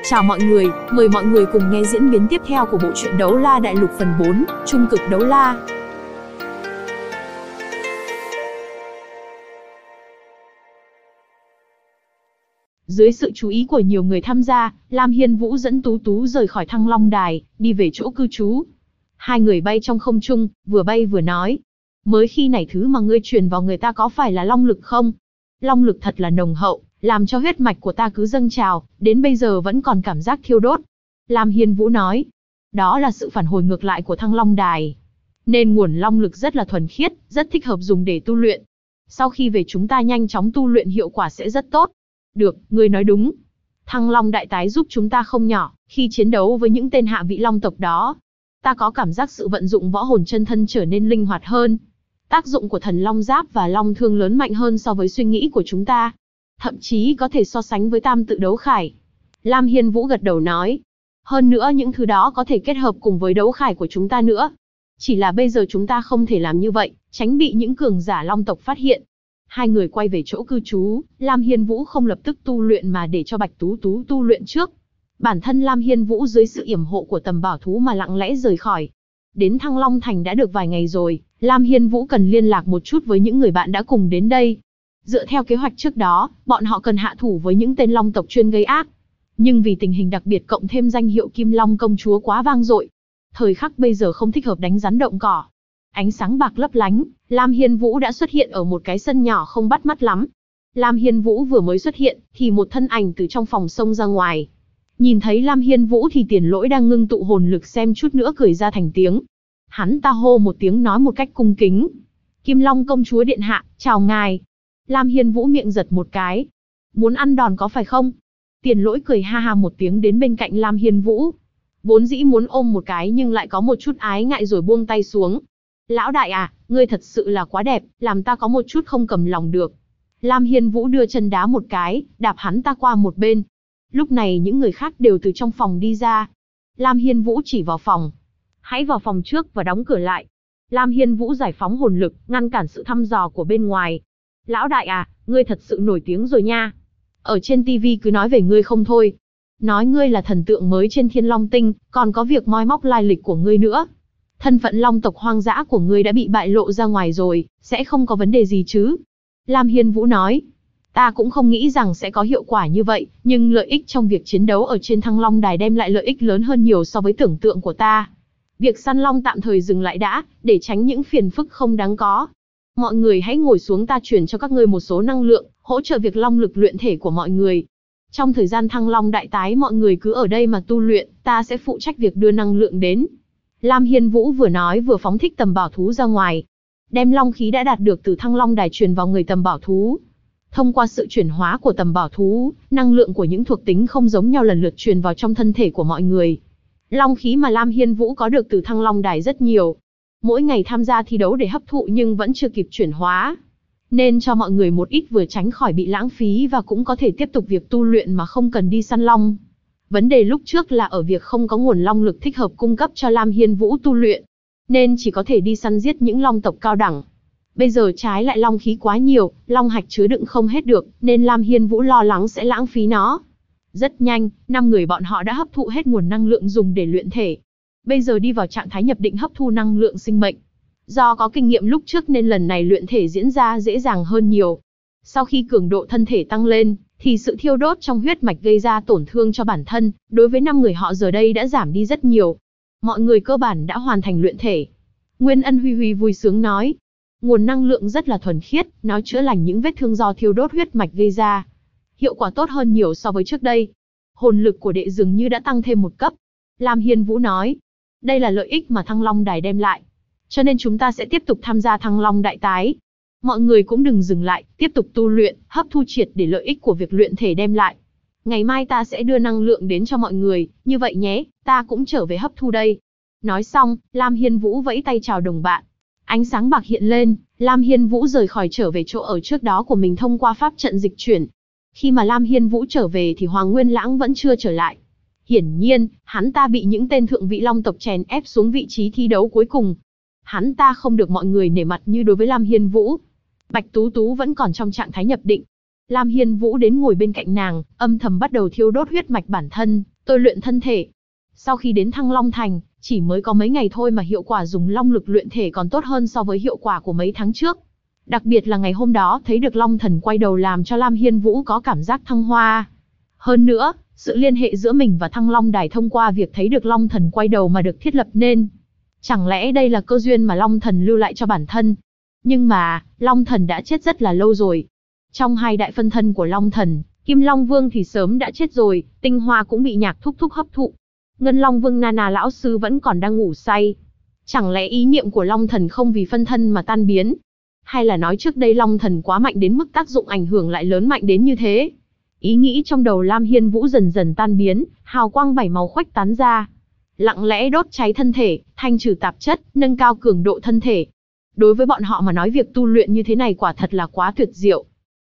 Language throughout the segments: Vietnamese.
Chào mọi người, mời mọi người cùng nghe diễn biến tiếp theo của bộ truyện Đấu La Đại Lục phần 4, Trung cực đấu la. Dưới sự chú ý của nhiều người tham gia, Lam Hiên Vũ dẫn Tú Tú rời khỏi Thăng Long Đài, đi về chỗ cư trú. Hai người bay trong không trung, vừa bay vừa nói. Mới khi này thứ mà ngươi truyền vào người ta có phải là long lực không? Long lực thật là nồng hậu, làm cho huyết mạch của ta cứ dâng trào, đến bây giờ vẫn còn cảm giác thiêu đốt. Lam Hiên Vũ nói. Đó là sự phản hồi ngược lại của Thăng Long Đài. Nên nguồn long lực rất là thuần khiết, rất thích hợp dùng để tu luyện. Sau khi về chúng ta nhanh chóng tu luyện hiệu quả sẽ rất tốt. Được, ngươi nói đúng. Thăng Long Đại Tái giúp chúng ta không nhỏ, khi chiến đấu với những tên hạ vị long tộc đó. Ta có cảm giác sự vận dụng võ hồn chân thân trở nên linh hoạt hơn. Tác dụng của thần long giáp và long thương lớn mạnh hơn so với suy nghĩ của chúng ta. Thậm chí có thể so sánh với tam tự đấu khải. Lam Hiên Vũ gật đầu nói. Hơn nữa những thứ đó có thể kết hợp cùng với đấu khải của chúng ta nữa. Chỉ là bây giờ chúng ta không thể làm như vậy, tránh bị những cường giả long tộc phát hiện. Hai người quay về chỗ cư trú, Lam Hiên Vũ không lập tức tu luyện mà để cho Bạch Tú Tú tu luyện trước. Bản thân Lam Hiên Vũ dưới sự yểm hộ của Tầm Bảo Thú mà lặng lẽ rời khỏi. Đến Thăng Long Thành đã được vài ngày rồi, Lam Hiên Vũ cần liên lạc một chút với những người bạn đã cùng đến đây. Dựa theo kế hoạch trước đó, bọn họ cần hạ thủ với những tên long tộc chuyên gây ác. Nhưng vì tình hình đặc biệt cộng thêm danh hiệu Kim Long công chúa quá vang dội, thời khắc bây giờ không thích hợp đánh rắn động cỏ. Ánh sáng bạc lấp lánh, Lam Hiên Vũ đã xuất hiện ở một cái sân nhỏ không bắt mắt lắm. Lam Hiên Vũ vừa mới xuất hiện, thì một thân ảnh từ trong phòng xông ra ngoài. Nhìn thấy Lam Hiên Vũ thì Tiền Lỗi đang ngưng tụ hồn lực xem chút nữa cười ra thành tiếng. Hắn ta hô một tiếng nói một cách cung kính. Kim Long công chúa điện hạ, chào ngài. Lam Hiên Vũ miệng giật một cái. Muốn ăn đòn có phải không? Tiền Lỗi cười ha ha một tiếng đến bên cạnh Lam Hiên Vũ. Vốn dĩ muốn ôm một cái nhưng lại có một chút ái ngại rồi buông tay xuống. Lão đại à, ngươi thật sự là quá đẹp, làm ta có một chút không cầm lòng được. Lam Hiên Vũ đưa chân đá một cái, đạp hắn ta qua một bên. Lúc này những người khác đều từ trong phòng đi ra. Lam Hiên Vũ chỉ vào phòng. Hãy vào phòng trước và đóng cửa lại. Lam Hiên Vũ giải phóng hồn lực, ngăn cản sự thăm dò của bên ngoài. Lão đại à, ngươi thật sự nổi tiếng rồi nha. Ở trên TV cứ nói về ngươi không thôi. Nói ngươi là thần tượng mới trên Thiên Long Tinh, còn có việc moi móc lai lịch của ngươi nữa. Thân phận long tộc hoang dã của ngươi đã bị bại lộ ra ngoài rồi, sẽ không có vấn đề gì chứ? Lam Hiên Vũ nói. Ta cũng không nghĩ rằng sẽ có hiệu quả như vậy, nhưng lợi ích trong việc chiến đấu ở trên Thăng Long Đài đem lại lợi ích lớn hơn nhiều so với tưởng tượng của ta. Việc săn long tạm thời dừng lại đã, để tránh những phiền phức không đáng có. Mọi người hãy ngồi xuống, ta chuyển cho các ngươi một số năng lượng, hỗ trợ việc long lực luyện thể của mọi người. Trong thời gian Thăng Long Đại Tái mọi người cứ ở đây mà tu luyện, ta sẽ phụ trách việc đưa năng lượng đến. Lam Hiên Vũ vừa nói vừa phóng thích Tầm Bảo Thú ra ngoài. Đem long khí đã đạt được từ Thăng Long Đài truyền vào người Tầm Bảo Thú. Thông qua sự chuyển hóa của Tầm Bảo Thú, năng lượng của những thuộc tính không giống nhau lần lượt truyền vào trong thân thể của mọi người. Long khí mà Lam Hiên Vũ có được từ Thăng Long Đài rất nhiều. Mỗi ngày tham gia thi đấu để hấp thụ nhưng vẫn chưa kịp chuyển hóa. Nên cho mọi người một ít vừa tránh khỏi bị lãng phí và cũng có thể tiếp tục việc tu luyện mà không cần đi săn long. Vấn đề lúc trước là ở việc không có nguồn long lực thích hợp cung cấp cho Lam Hiên Vũ tu luyện. Nên chỉ có thể đi săn giết những long tộc cao đẳng. Bây giờ trái lại long khí quá nhiều, long hạch chứa đựng không hết được, nên Lam Hiên Vũ lo lắng sẽ lãng phí nó. Rất nhanh, 5 người bọn họ đã hấp thụ hết nguồn năng lượng dùng để luyện thể. Bây giờ đi vào trạng thái nhập định hấp thu năng lượng sinh mệnh. Do có kinh nghiệm lúc trước nên lần này luyện thể diễn ra dễ dàng hơn nhiều. Sau khi cường độ thân thể tăng lên, thì sự thiêu đốt trong huyết mạch gây ra tổn thương cho bản thân, đối với 5 người họ giờ đây đã giảm đi rất nhiều. Mọi người cơ bản đã hoàn thành luyện thể. Nguyên Ân Huy Huy vui sướng nói. Nguồn năng lượng rất là thuần khiết, nó chữa lành những vết thương do thiêu đốt huyết mạch gây ra. Hiệu quả tốt hơn nhiều so với trước đây. Hồn lực của đệ dường như đã tăng thêm một cấp. Lam Hiên Vũ nói. Đây là lợi ích mà Thăng Long Đài đem lại. Cho nên chúng ta sẽ tiếp tục tham gia Thăng Long Đại Tái. Mọi người cũng đừng dừng lại, tiếp tục tu luyện, hấp thu triệt để lợi ích của việc luyện thể đem lại. Ngày mai ta sẽ đưa năng lượng đến cho mọi người, như vậy nhé, ta cũng trở về hấp thu đây. Nói xong, Lam Hiên Vũ vẫy tay chào đồng bạn. Ánh sáng bạc hiện lên, Lam Hiên Vũ rời khỏi trở về chỗ ở trước đó của mình thông qua pháp trận dịch chuyển. Khi mà Lam Hiên Vũ trở về thì Hoàng Nguyên Lãng vẫn chưa trở lại. Hiển nhiên, hắn ta bị những tên thượng vị long tộc chèn ép xuống vị trí thi đấu cuối cùng. Hắn ta không được mọi người nể mặt như đối với Lam Hiên Vũ. Bạch Tú Tú vẫn còn trong trạng thái nhập định. Lam Hiên Vũ đến ngồi bên cạnh nàng, âm thầm bắt đầu thiêu đốt huyết mạch bản thân, tôi luyện thân thể. Sau khi đến Thăng Long Thành, chỉ mới có mấy ngày thôi mà hiệu quả dùng long lực luyện thể còn tốt hơn so với hiệu quả của mấy tháng trước. Đặc biệt là ngày hôm đó thấy được Long Thần quay đầu làm cho Lam Hiên Vũ có cảm giác thăng hoa. Hơn nữa, sự liên hệ giữa mình và Thăng Long Đài thông qua việc thấy được Long Thần quay đầu mà được thiết lập nên. Chẳng lẽ đây là cơ duyên mà Long Thần lưu lại cho bản thân? Nhưng mà, Long Thần đã chết rất là lâu rồi. Trong hai đại phân thân của Long Thần, Kim Long Vương thì sớm đã chết rồi, tinh hoa cũng bị Nhạc Thúc Thúc hấp thụ. Ngân Long Vương Nana lão sư vẫn còn đang ngủ say. Chẳng lẽ ý niệm của Long Thần không vì phân thân mà tan biến? Hay là nói trước đây Long Thần quá mạnh đến mức tác dụng ảnh hưởng lại lớn mạnh đến như thế? Ý nghĩ trong đầu Lam Hiên Vũ dần dần tan biến, hào quang bảy màu khuếch tán ra. Lặng lẽ đốt cháy thân thể, thanh trừ tạp chất, nâng cao cường độ thân thể. Đối với bọn họ mà nói việc tu luyện như thế này quả thật là quá tuyệt diệu.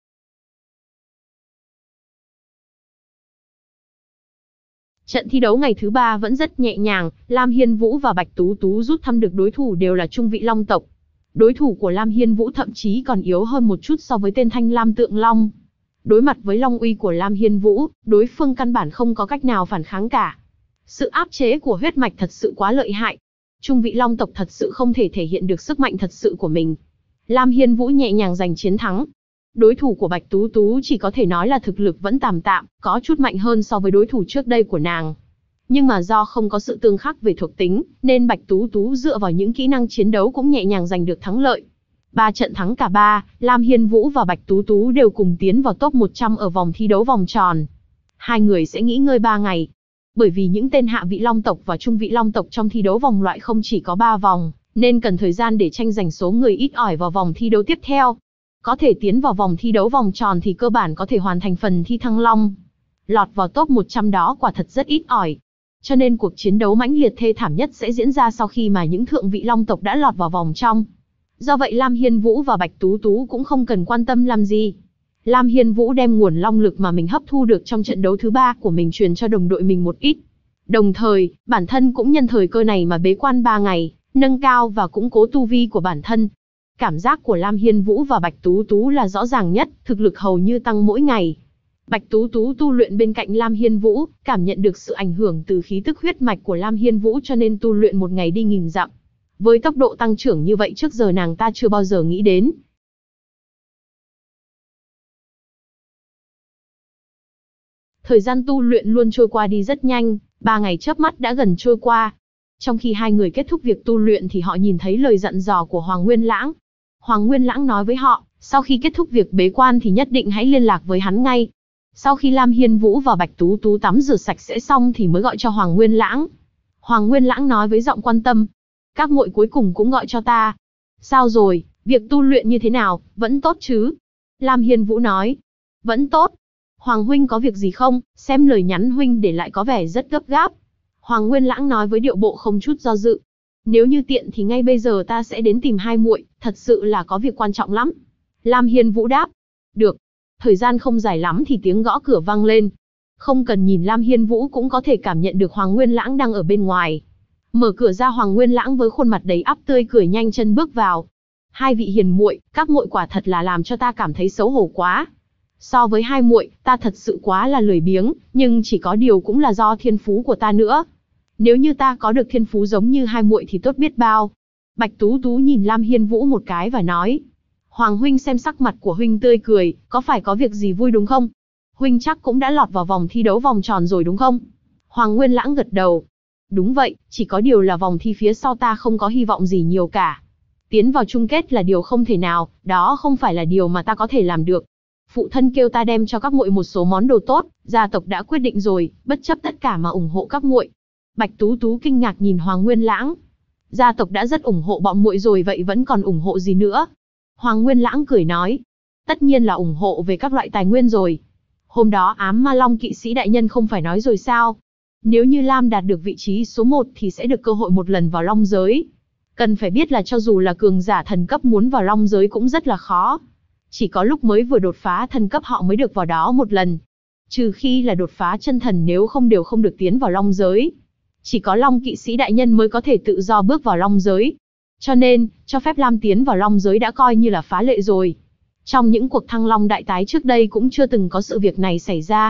Trận thi đấu ngày thứ 3 vẫn rất nhẹ nhàng, Lam Hiên Vũ và Bạch Tú Tú rút thăm được đối thủ đều là trung vị long tộc. Đối thủ của Lam Hiên Vũ thậm chí còn yếu hơn một chút so với tên Thanh Lam Tượng Long. Đối mặt với long uy của Lam Hiên Vũ, đối phương căn bản không có cách nào phản kháng cả. Sự áp chế của huyết mạch thật sự quá lợi hại. Trung vị long tộc thật sự không thể thể hiện được sức mạnh thật sự của mình. Lam Hiên Vũ nhẹ nhàng giành chiến thắng. Đối thủ của Bạch Tú Tú chỉ có thể nói là thực lực vẫn tạm tạm, có chút mạnh hơn so với đối thủ trước đây của nàng. Nhưng mà do không có sự tương khắc về thuộc tính, nên Bạch Tú Tú dựa vào những kỹ năng chiến đấu cũng nhẹ nhàng giành được thắng lợi. 3 trận thắng cả 3, Lam Hiên Vũ và Bạch Tú Tú đều cùng tiến vào top 100 ở vòng thi đấu vòng tròn. Hai người sẽ nghỉ ngơi 3 ngày. Bởi vì những tên hạ vị long tộc và trung vị long tộc trong thi đấu vòng loại không chỉ có 3 vòng, nên cần thời gian để tranh giành số người ít ỏi vào vòng thi đấu tiếp theo. Có thể tiến vào vòng thi đấu vòng tròn thì cơ bản có thể hoàn thành phần thi Thăng Long. Lọt vào top 100 đó quả thật rất ít ỏi. Cho nên cuộc chiến đấu mãnh liệt thê thảm nhất sẽ diễn ra sau khi mà những thượng vị long tộc đã lọt vào vòng trong. Do vậy Lam Hiên Vũ và Bạch Tú Tú cũng không cần quan tâm làm gì. Lam Hiên Vũ đem nguồn long lực mà mình hấp thu được trong trận đấu thứ 3 của mình truyền cho đồng đội mình một ít. Đồng thời, bản thân cũng nhân thời cơ này mà bế quan 3 ngày, nâng cao và củng cố tu vi của bản thân. Cảm giác của Lam Hiên Vũ và Bạch Tú Tú là rõ ràng nhất, thực lực hầu như tăng mỗi ngày. Bạch Tú Tú tu luyện bên cạnh Lam Hiên Vũ, cảm nhận được sự ảnh hưởng từ khí tức huyết mạch của Lam Hiên Vũ cho nên tu luyện một ngày đi nghìn dặm. Với tốc độ tăng trưởng như vậy trước giờ nàng ta chưa bao giờ nghĩ đến. Thời gian tu luyện luôn trôi qua đi rất nhanh, 3 ngày chớp mắt đã gần trôi qua. Trong khi hai người kết thúc việc tu luyện thì họ nhìn thấy lời dặn dò của Hoàng Nguyên Lãng. Hoàng Nguyên Lãng nói với họ, sau khi kết thúc việc bế quan thì nhất định hãy liên lạc với hắn ngay. Sau khi Lam Hiên Vũ và Bạch Tú Tú tắm rửa sạch sẽ xong thì mới gọi cho Hoàng Nguyên Lãng. Hoàng Nguyên Lãng nói với giọng quan tâm, các muội cuối cùng cũng gọi cho ta. Sao rồi, việc tu luyện như thế nào, vẫn tốt chứ? Lam Hiên Vũ nói, vẫn tốt. Hoàng huynh có việc gì không, xem lời nhắn huynh để lại có vẻ rất gấp gáp. Hoàng Nguyên Lãng nói với điệu bộ không chút do dự. Nếu như tiện thì ngay bây giờ ta sẽ đến tìm hai muội, thật sự là có việc quan trọng lắm. Lam Hiên Vũ đáp. Được. Thời gian không dài lắm thì tiếng gõ cửa vang lên. Không cần nhìn Lam Hiên Vũ cũng có thể cảm nhận được Hoàng Nguyên Lãng đang ở bên ngoài. Mở cửa ra Hoàng Nguyên Lãng với khuôn mặt đầy ắp tươi cười nhanh chân bước vào. Hai vị hiền muội, các muội quả thật là làm cho ta cảm thấy xấu hổ quá. So với hai muội, ta thật sự quá là lười biếng, nhưng chỉ có điều cũng là do thiên phú của ta nữa. Nếu như ta có được thiên phú giống như hai muội thì tốt biết bao. Bạch Tú Tú nhìn Lam Hiên Vũ một cái và nói. Hoàng huynh xem sắc mặt của huynh tươi cười, có phải có việc gì vui đúng không? Huynh chắc cũng đã lọt vào vòng thi đấu vòng tròn rồi đúng không? Hoàng Nguyên Lãng gật đầu. Đúng vậy, chỉ có điều là vòng thi phía sau ta không có hy vọng gì nhiều cả. Tiến vào chung kết là điều không thể nào, đó không phải là điều mà ta có thể làm được. Phụ thân kêu ta đem cho các muội một số món đồ tốt, gia tộc đã quyết định rồi, bất chấp tất cả mà ủng hộ các muội. Bạch Tú Tú kinh ngạc nhìn Hoàng Nguyên Lãng. Gia tộc đã rất ủng hộ bọn muội rồi vậy vẫn còn ủng hộ gì nữa? Hoàng Nguyên Lãng cười nói. Tất nhiên là ủng hộ về các loại tài nguyên rồi. Hôm đó Ám Ma Long kỵ sĩ đại nhân không phải nói rồi sao? Nếu như Lam đạt được vị trí số 1 thì sẽ được cơ hội một lần vào Long giới. Cần phải biết là cho dù là cường giả thần cấp muốn vào Long giới cũng rất là khó. Chỉ có lúc mới vừa đột phá thần cấp họ mới được vào đó một lần. Trừ khi là đột phá chân thần nếu không đều không được tiến vào Long giới. Chỉ có Long kỵ sĩ đại nhân mới có thể tự do bước vào Long giới. Cho nên, cho phép Lam tiến vào Long giới đã coi như là phá lệ rồi. Trong những cuộc Thăng Long đại tái trước đây cũng chưa từng có sự việc này xảy ra.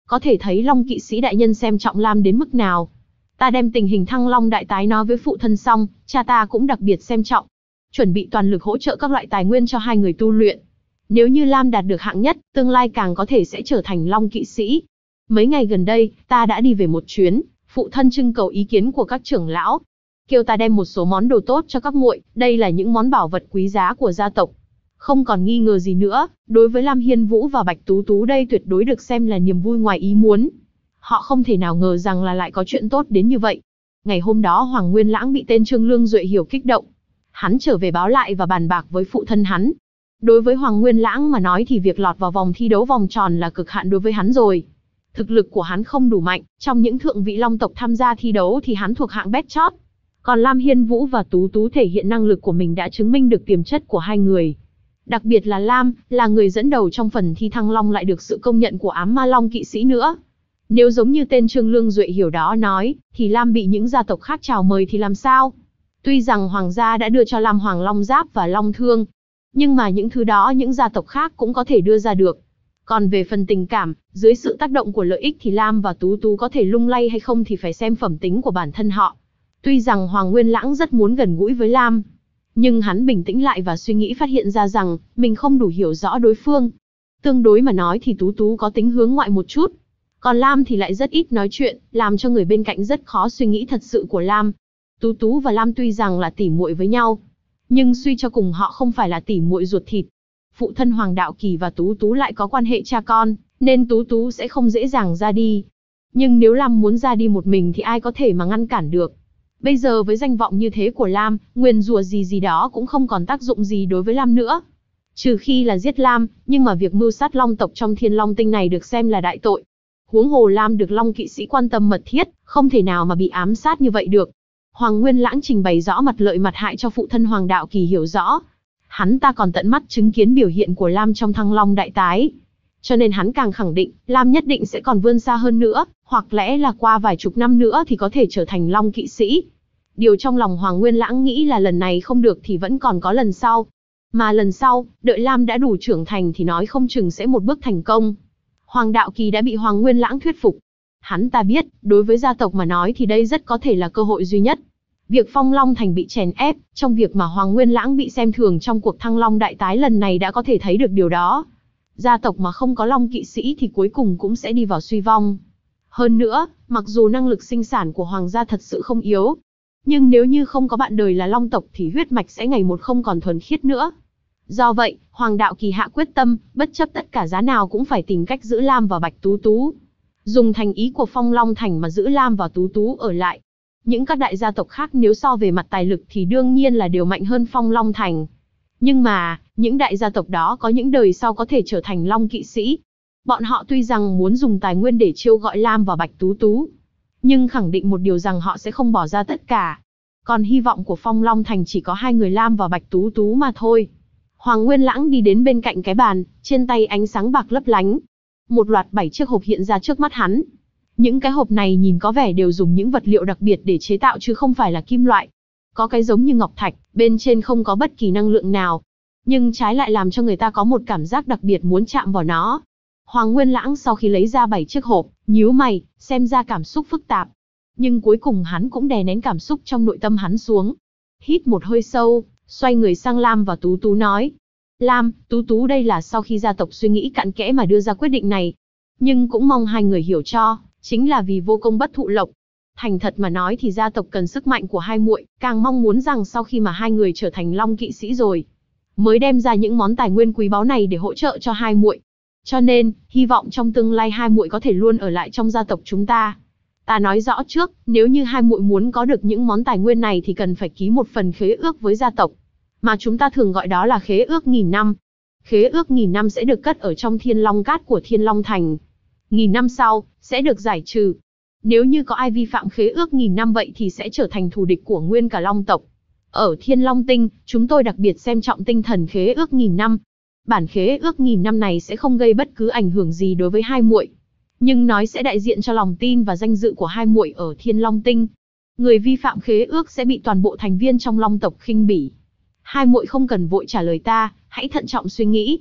Có thể thấy Long kỵ sĩ đại nhân xem trọng Lam đến mức nào. Ta đem tình hình Thăng Long đại tái nói với phụ thân xong, cha ta cũng đặc biệt xem trọng. Chuẩn bị toàn lực hỗ trợ các loại tài nguyên cho hai người tu luyện. Nếu như Lam đạt được hạng nhất, tương lai càng có thể sẽ trở thành Long kỵ sĩ. Mấy ngày gần đây, ta đã đi về một chuyến, phụ thân trưng cầu ý kiến của các trưởng lão. Kêu ta đem một số món đồ tốt cho các muội, đây là những món bảo vật quý giá của gia tộc. Không còn nghi ngờ gì nữa, đối với Lam Hiên Vũ và Bạch Tú Tú đây tuyệt đối được xem là niềm vui ngoài ý muốn. Họ không thể nào ngờ rằng là lại có chuyện tốt đến như vậy. Ngày hôm đó Hoàng Nguyên Lãng bị tên Trương Lương Duệ Hiểu kích động. Hắn trở về báo lại và bàn bạc với phụ thân hắn. Đối với Hoàng Nguyên Lãng mà nói thì việc lọt vào vòng thi đấu vòng tròn là cực hạn đối với hắn rồi. Thực lực của hắn không đủ mạnh, trong những thượng vị Long tộc tham gia thi đấu thì hắn thuộc hạng bét chót. Còn Lam Hiên Vũ và Tú Tú thể hiện năng lực của mình đã chứng minh được tiềm chất của hai người. Đặc biệt là Lam, là người dẫn đầu trong phần thi Thăng Long lại được sự công nhận của ám ma Long kỵ sĩ nữa. Nếu giống như tên Trương Lương Duệ Hiểu đó nói, thì Lam bị những gia tộc khác chào mời thì làm sao? Tuy rằng Hoàng gia đã đưa cho Lam Hoàng Long Giáp và Long Thương, nhưng mà những thứ đó những gia tộc khác cũng có thể đưa ra được. Còn về phần tình cảm, dưới sự tác động của lợi ích thì Lam và Tú Tú có thể lung lay hay không thì phải xem phẩm tính của bản thân họ. Tuy rằng Hoàng Nguyên Lãng rất muốn gần gũi với Lam, nhưng hắn bình tĩnh lại và suy nghĩ phát hiện ra rằng mình không đủ hiểu rõ đối phương. Tương đối mà nói thì Tú Tú có tính hướng ngoại một chút, còn Lam thì lại rất ít nói chuyện, làm cho người bên cạnh rất khó suy nghĩ thật sự của Lam. Tú Tú và Lam tuy rằng là tỉ muội với nhau, nhưng suy cho cùng họ không phải là tỉ muội ruột thịt. Phụ thân Hoàng Đạo Kỳ và Tú Tú lại có quan hệ cha con, nên Tú Tú sẽ không dễ dàng ra đi. Nhưng nếu Lam muốn ra đi một mình thì ai có thể mà ngăn cản được. Bây giờ với danh vọng như thế của Lam, nguyền rủa gì gì đó cũng không còn tác dụng gì đối với Lam nữa. Trừ khi là giết Lam, nhưng mà việc mưu sát Long tộc trong Thiên Long Tinh này được xem là đại tội. Huống hồ Lam được Long kỵ sĩ quan tâm mật thiết, không thể nào mà bị ám sát như vậy được. Hoàng Nguyên Lãng trình bày rõ mặt lợi mặt hại cho phụ thân Hoàng Đạo Kỳ hiểu rõ. Hắn ta còn tận mắt chứng kiến biểu hiện của Lam trong Thăng Long đại tái. Cho nên hắn càng khẳng định, Lam nhất định sẽ còn vươn xa hơn nữa, hoặc lẽ là qua vài chục năm nữa thì có thể trở thành Long kỵ sĩ. Điều trong lòng Hoàng Nguyên Lãng nghĩ là lần này không được thì vẫn còn có lần sau. Mà lần sau, đợi Lam đã đủ trưởng thành thì nói không chừng sẽ một bước thành công. Hoàng Đạo Kỳ đã bị Hoàng Nguyên Lãng thuyết phục. Hắn ta biết, đối với gia tộc mà nói thì đây rất có thể là cơ hội duy nhất. Việc Phong Long Thành bị chèn ép, trong việc mà Hoàng Nguyên Lãng bị xem thường trong cuộc Thăng Long đại tái lần này đã có thể thấy được điều đó. Gia tộc mà không có Long kỵ sĩ thì cuối cùng cũng sẽ đi vào suy vong. Hơn nữa, mặc dù năng lực sinh sản của Hoàng gia thật sự không yếu, nhưng nếu như không có bạn đời là Long tộc thì huyết mạch sẽ ngày một không còn thuần khiết nữa. Do vậy, Hoàng Đạo Kỳ hạ quyết tâm, bất chấp tất cả giá nào cũng phải tìm cách giữ Lam và Bạch Tú Tú. Dùng thành ý của Phong Long Thành mà giữ Lam và Tú Tú ở lại. Những các đại gia tộc khác nếu so về mặt tài lực thì đương nhiên là đều mạnh hơn Phong Long Thành. Nhưng mà, những đại gia tộc đó có những đời sau có thể trở thành Long kỵ sĩ. Bọn họ tuy rằng muốn dùng tài nguyên để chiêu gọi Lam và Bạch Tú Tú, nhưng khẳng định một điều rằng họ sẽ không bỏ ra tất cả. Còn hy vọng của Phong Long Thành chỉ có hai người Lam và Bạch Tú Tú mà thôi. Hoàng Nguyên Lãng đi đến bên cạnh cái bàn, trên tay ánh sáng bạc lấp lánh. Một loạt 7 chiếc hộp hiện ra trước mắt hắn. Những cái hộp này nhìn có vẻ đều dùng những vật liệu đặc biệt để chế tạo chứ không phải là kim loại. Có cái giống như ngọc thạch, bên trên không có bất kỳ năng lượng nào. Nhưng trái lại làm cho người ta có một cảm giác đặc biệt muốn chạm vào nó. Hoàng Nguyên Lãng sau khi lấy ra 7 chiếc hộp, nhíu mày, xem ra cảm xúc phức tạp. Nhưng cuối cùng hắn cũng đè nén cảm xúc trong nội tâm hắn xuống. Hít một hơi sâu, xoay người sang Lam và Tú Tú nói. Lam, Tú Tú đây là sau khi gia tộc suy nghĩ cặn kẽ mà đưa ra quyết định này. Nhưng cũng mong hai người hiểu cho, chính là vì vô công bất thụ lộc. Thành thật mà nói thì gia tộc cần sức mạnh của hai muội, càng mong muốn rằng sau khi mà hai người trở thành Long kỵ sĩ rồi, mới đem ra những món tài nguyên quý báu này để hỗ trợ cho hai muội. Cho nên, hy vọng trong tương lai hai muội có thể luôn ở lại trong gia tộc chúng ta. Ta nói rõ trước, nếu như hai muội muốn có được những món tài nguyên này thì cần phải ký một phần khế ước với gia tộc, mà chúng ta thường gọi đó là khế ước 1000 năm. Khế ước 1000 năm sẽ được cất ở trong Thiên Long Cát của Thiên Long Thành. 1000 năm sau, sẽ được giải trừ. Nếu như có ai vi phạm khế ước 1000 năm vậy thì sẽ trở thành thù địch của nguyên cả Long tộc. Ở Thiên Long Tinh, chúng tôi đặc biệt xem trọng tinh thần khế ước 1000 năm. Bản khế ước 1000 năm này sẽ không gây bất cứ ảnh hưởng gì đối với hai muội, nhưng nói sẽ đại diện cho lòng tin và danh dự của hai muội ở Thiên Long Tinh. Người vi phạm khế ước sẽ bị toàn bộ thành viên trong Long tộc khinh bỉ. Hai muội không cần vội trả lời ta, hãy thận trọng suy nghĩ.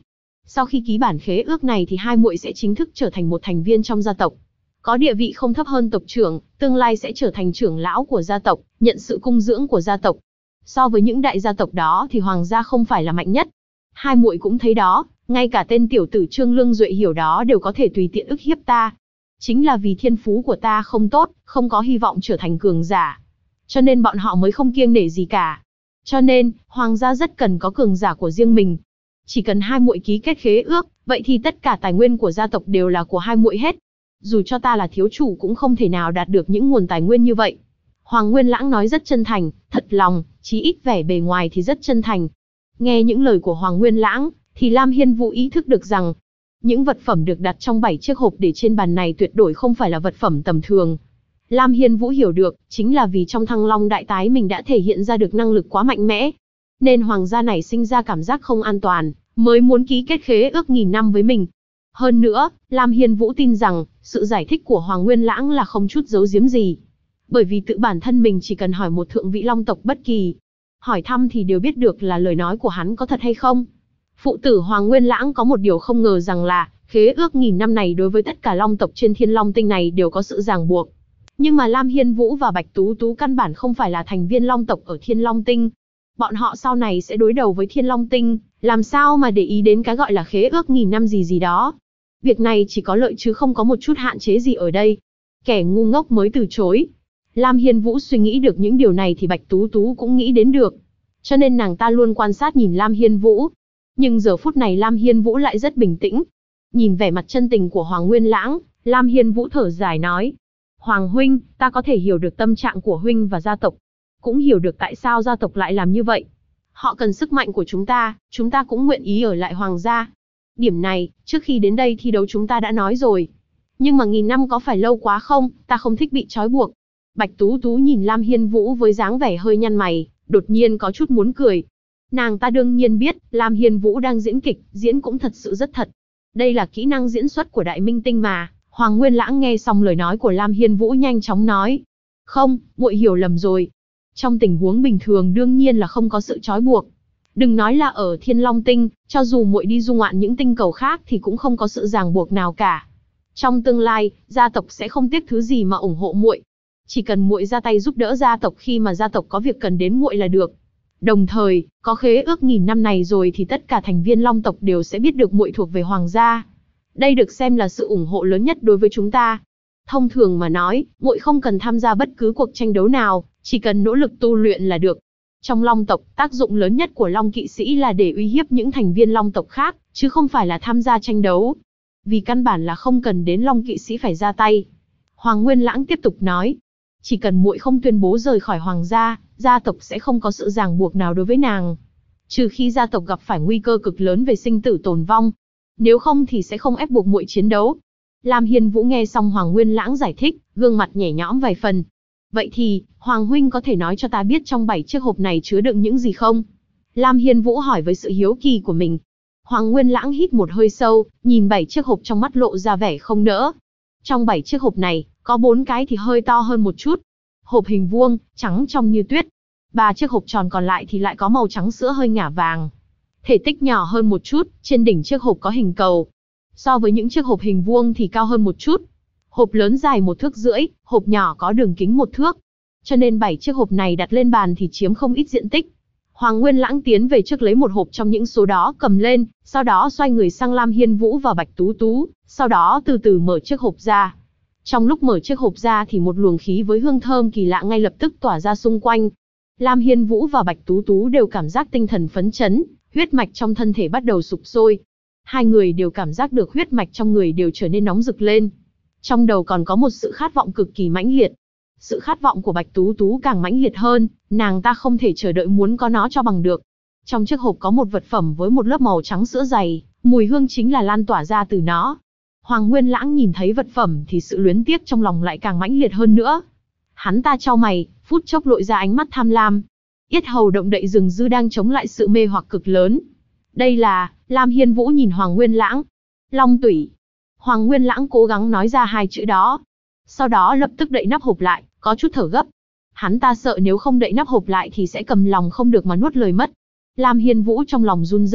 Sau khi ký bản khế ước này thì hai muội sẽ chính thức trở thành một thành viên trong gia tộc. Có địa vị không thấp hơn tộc trưởng, tương lai sẽ trở thành trưởng lão của gia tộc, nhận sự cung dưỡng của gia tộc. So với những đại gia tộc đó thì Hoàng gia không phải là mạnh nhất. Hai muội cũng thấy đó, ngay cả tên tiểu tử Trương Lương Duệ hiểu đó đều có thể tùy tiện ức hiếp ta. Chính là vì thiên phú của ta không tốt, không có hy vọng trở thành cường giả. Cho nên bọn họ mới không kiêng nể gì cả. Cho nên, Hoàng gia rất cần có cường giả của riêng mình. Chỉ cần hai muội ký kết khế ước, vậy thì tất cả tài nguyên của gia tộc đều là của hai muội hết. Dù cho ta là thiếu chủ cũng không thể nào đạt được những nguồn tài nguyên như vậy. Hoàng Nguyên Lãng nói rất chân thành, thật lòng, chí ít vẻ bề ngoài thì rất chân thành. Nghe những lời của Hoàng Nguyên Lãng, thì Lam Hiên Vũ ý thức được rằng, những vật phẩm được đặt trong 7 chiếc hộp để trên bàn này tuyệt đối không phải là vật phẩm tầm thường. Lam Hiên Vũ hiểu được, chính là vì trong Thăng Long Đại Tái mình đã thể hiện ra được năng lực quá mạnh mẽ. Nên Hoàng gia này sinh ra cảm giác không an toàn, mới muốn ký kết khế ước nghìn năm với mình. Hơn nữa, Lam Hiên Vũ tin rằng, sự giải thích của Hoàng Nguyên Lãng là không chút giấu giếm gì. Bởi vì tự bản thân mình chỉ cần hỏi một thượng vị long tộc bất kỳ, hỏi thăm thì đều biết được là lời nói của hắn có thật hay không. Phụ tử Hoàng Nguyên Lãng có một điều không ngờ rằng là, khế ước nghìn năm này đối với tất cả long tộc trên Thiên Long Tinh này đều có sự ràng buộc. Nhưng mà Lam Hiên Vũ và Bạch Tú Tú căn bản không phải là thành viên long tộc ở Thiên Long Tinh. Bọn họ sau này sẽ đối đầu với Thiên Long Tinh, làm sao mà để ý đến cái gọi là khế ước nghìn năm gì gì đó. Việc này chỉ có lợi chứ không có một chút hạn chế gì ở đây. Kẻ ngu ngốc mới từ chối. Lam Hiên Vũ suy nghĩ được những điều này thì Bạch Tú Tú cũng nghĩ đến được. Cho nên nàng ta luôn quan sát nhìn Lam Hiên Vũ. Nhưng giờ phút này Lam Hiên Vũ lại rất bình tĩnh. Nhìn vẻ mặt chân tình của Hoàng Nguyên Lãng, Lam Hiên Vũ thở dài nói. Hoàng huynh, ta có thể hiểu được tâm trạng của huynh và gia tộc. Cũng hiểu được tại sao gia tộc lại làm như vậy. Họ cần sức mạnh của chúng ta cũng nguyện ý ở lại Hoàng gia. Điểm này, trước khi đến đây thi đấu chúng ta đã nói rồi. Nhưng mà nghìn năm có phải lâu quá không, ta không thích bị trói buộc. Bạch Tú Tú nhìn Lam Hiên Vũ với dáng vẻ hơi nhăn mày, đột nhiên có chút muốn cười. Nàng ta đương nhiên biết, Lam Hiên Vũ đang diễn kịch, diễn cũng thật sự rất thật. Đây là kỹ năng diễn xuất của Đại Minh Tinh mà. Hoàng Nguyên Lãng nghe xong lời nói của Lam Hiên Vũ nhanh chóng nói. Không, muội hiểu lầm rồi. Trong tình huống bình thường đương nhiên là không có sự trói buộc. Đừng nói là ở Thiên Long Tinh, cho dù muội đi du ngoạn những tinh cầu khác thì cũng không có sự ràng buộc nào cả. Trong tương lai, gia tộc sẽ không tiếc thứ gì mà ủng hộ muội. Chỉ cần muội ra tay giúp đỡ gia tộc khi mà gia tộc có việc cần đến muội là được. Đồng thời, có khế ước nghìn năm này rồi thì tất cả thành viên Long tộc đều sẽ biết được muội thuộc về Hoàng gia. Đây được xem là sự ủng hộ lớn nhất đối với chúng ta. Thông thường mà nói, muội không cần tham gia bất cứ cuộc tranh đấu nào, chỉ cần nỗ lực tu luyện là được. Trong Long tộc, tác dụng lớn nhất của Long kỵ sĩ là để uy hiếp những thành viên Long tộc khác, chứ không phải là tham gia tranh đấu. Vì căn bản là không cần đến Long kỵ sĩ phải ra tay. Hoàng Nguyên Lãng tiếp tục nói, chỉ cần muội không tuyên bố rời khỏi Hoàng gia, gia tộc sẽ không có sự ràng buộc nào đối với nàng. Trừ khi gia tộc gặp phải nguy cơ cực lớn về sinh tử tồn vong. Nếu không thì sẽ không ép buộc muội chiến đấu. Lam Hiên Vũ nghe xong Hoàng Nguyên Lãng giải thích, gương mặt nhẹ nhõm vài phần. Vậy thì, Hoàng huynh có thể nói cho ta biết trong 7 chiếc hộp này chứa đựng những gì không? Lam Hiên Vũ hỏi với sự hiếu kỳ của mình. Hoàng Nguyên Lãng hít một hơi sâu, nhìn 7 chiếc hộp trong mắt lộ ra vẻ không nỡ. Trong 7 chiếc hộp này, có 4 cái thì hơi to hơn một chút. Hộp hình vuông, trắng trong như tuyết. 3 chiếc hộp tròn còn lại thì lại có màu trắng sữa hơi ngả vàng. Thể tích nhỏ hơn một chút, trên đỉnh chiếc hộp có hình cầu. So với những chiếc hộp hình vuông thì cao hơn một chút. Hộp lớn dài 1,5 thước, hộp nhỏ có đường kính 1 thước. Cho nên 7 chiếc hộp này đặt lên bàn thì chiếm không ít diện tích. Hoàng Nguyên Lãng tiến về trước lấy một hộp trong những số đó cầm lên, sau đó xoay người sang Lam Hiên Vũ và Bạch Tú Tú, sau đó từ từ mở chiếc hộp ra. Trong lúc mở chiếc hộp ra thì một luồng khí với hương thơm kỳ lạ ngay lập tức tỏa ra xung quanh. Lam Hiên Vũ và Bạch Tú Tú đều cảm giác tinh thần phấn chấn, huyết mạch trong thân thể bắt đầu sục sôi. Hai người đều cảm giác được huyết mạch trong người đều trở nên nóng rực lên. Trong đầu còn có một sự khát vọng cực kỳ mãnh liệt. Sự khát vọng của Bạch Tú Tú càng mãnh liệt hơn, nàng ta không thể chờ đợi muốn có nó cho bằng được. Trong chiếc hộp có một vật phẩm với một lớp màu trắng sữa dày, mùi hương chính là lan tỏa ra từ nó. Hoàng Nguyên Lãng nhìn thấy vật phẩm thì sự luyến tiếc trong lòng lại càng mãnh liệt hơn nữa. Hắn ta chau mày, phút chốc lộ ra ánh mắt tham lam. Yết hầu động đậy dường như đang chống lại sự mê hoặc cực lớn. Đây là, Lam Hiên Vũ nhìn Hoàng Nguyên Lãng. Long tủy. Hoàng Nguyên Lãng cố gắng nói ra hai chữ đó. Sau đó lập tức đậy nắp hộp lại, có chút thở gấp. Hắn ta sợ nếu không đậy nắp hộp lại thì sẽ cầm lòng không được mà nuốt lời mất. Lam Hiên Vũ trong lòng run rẩy,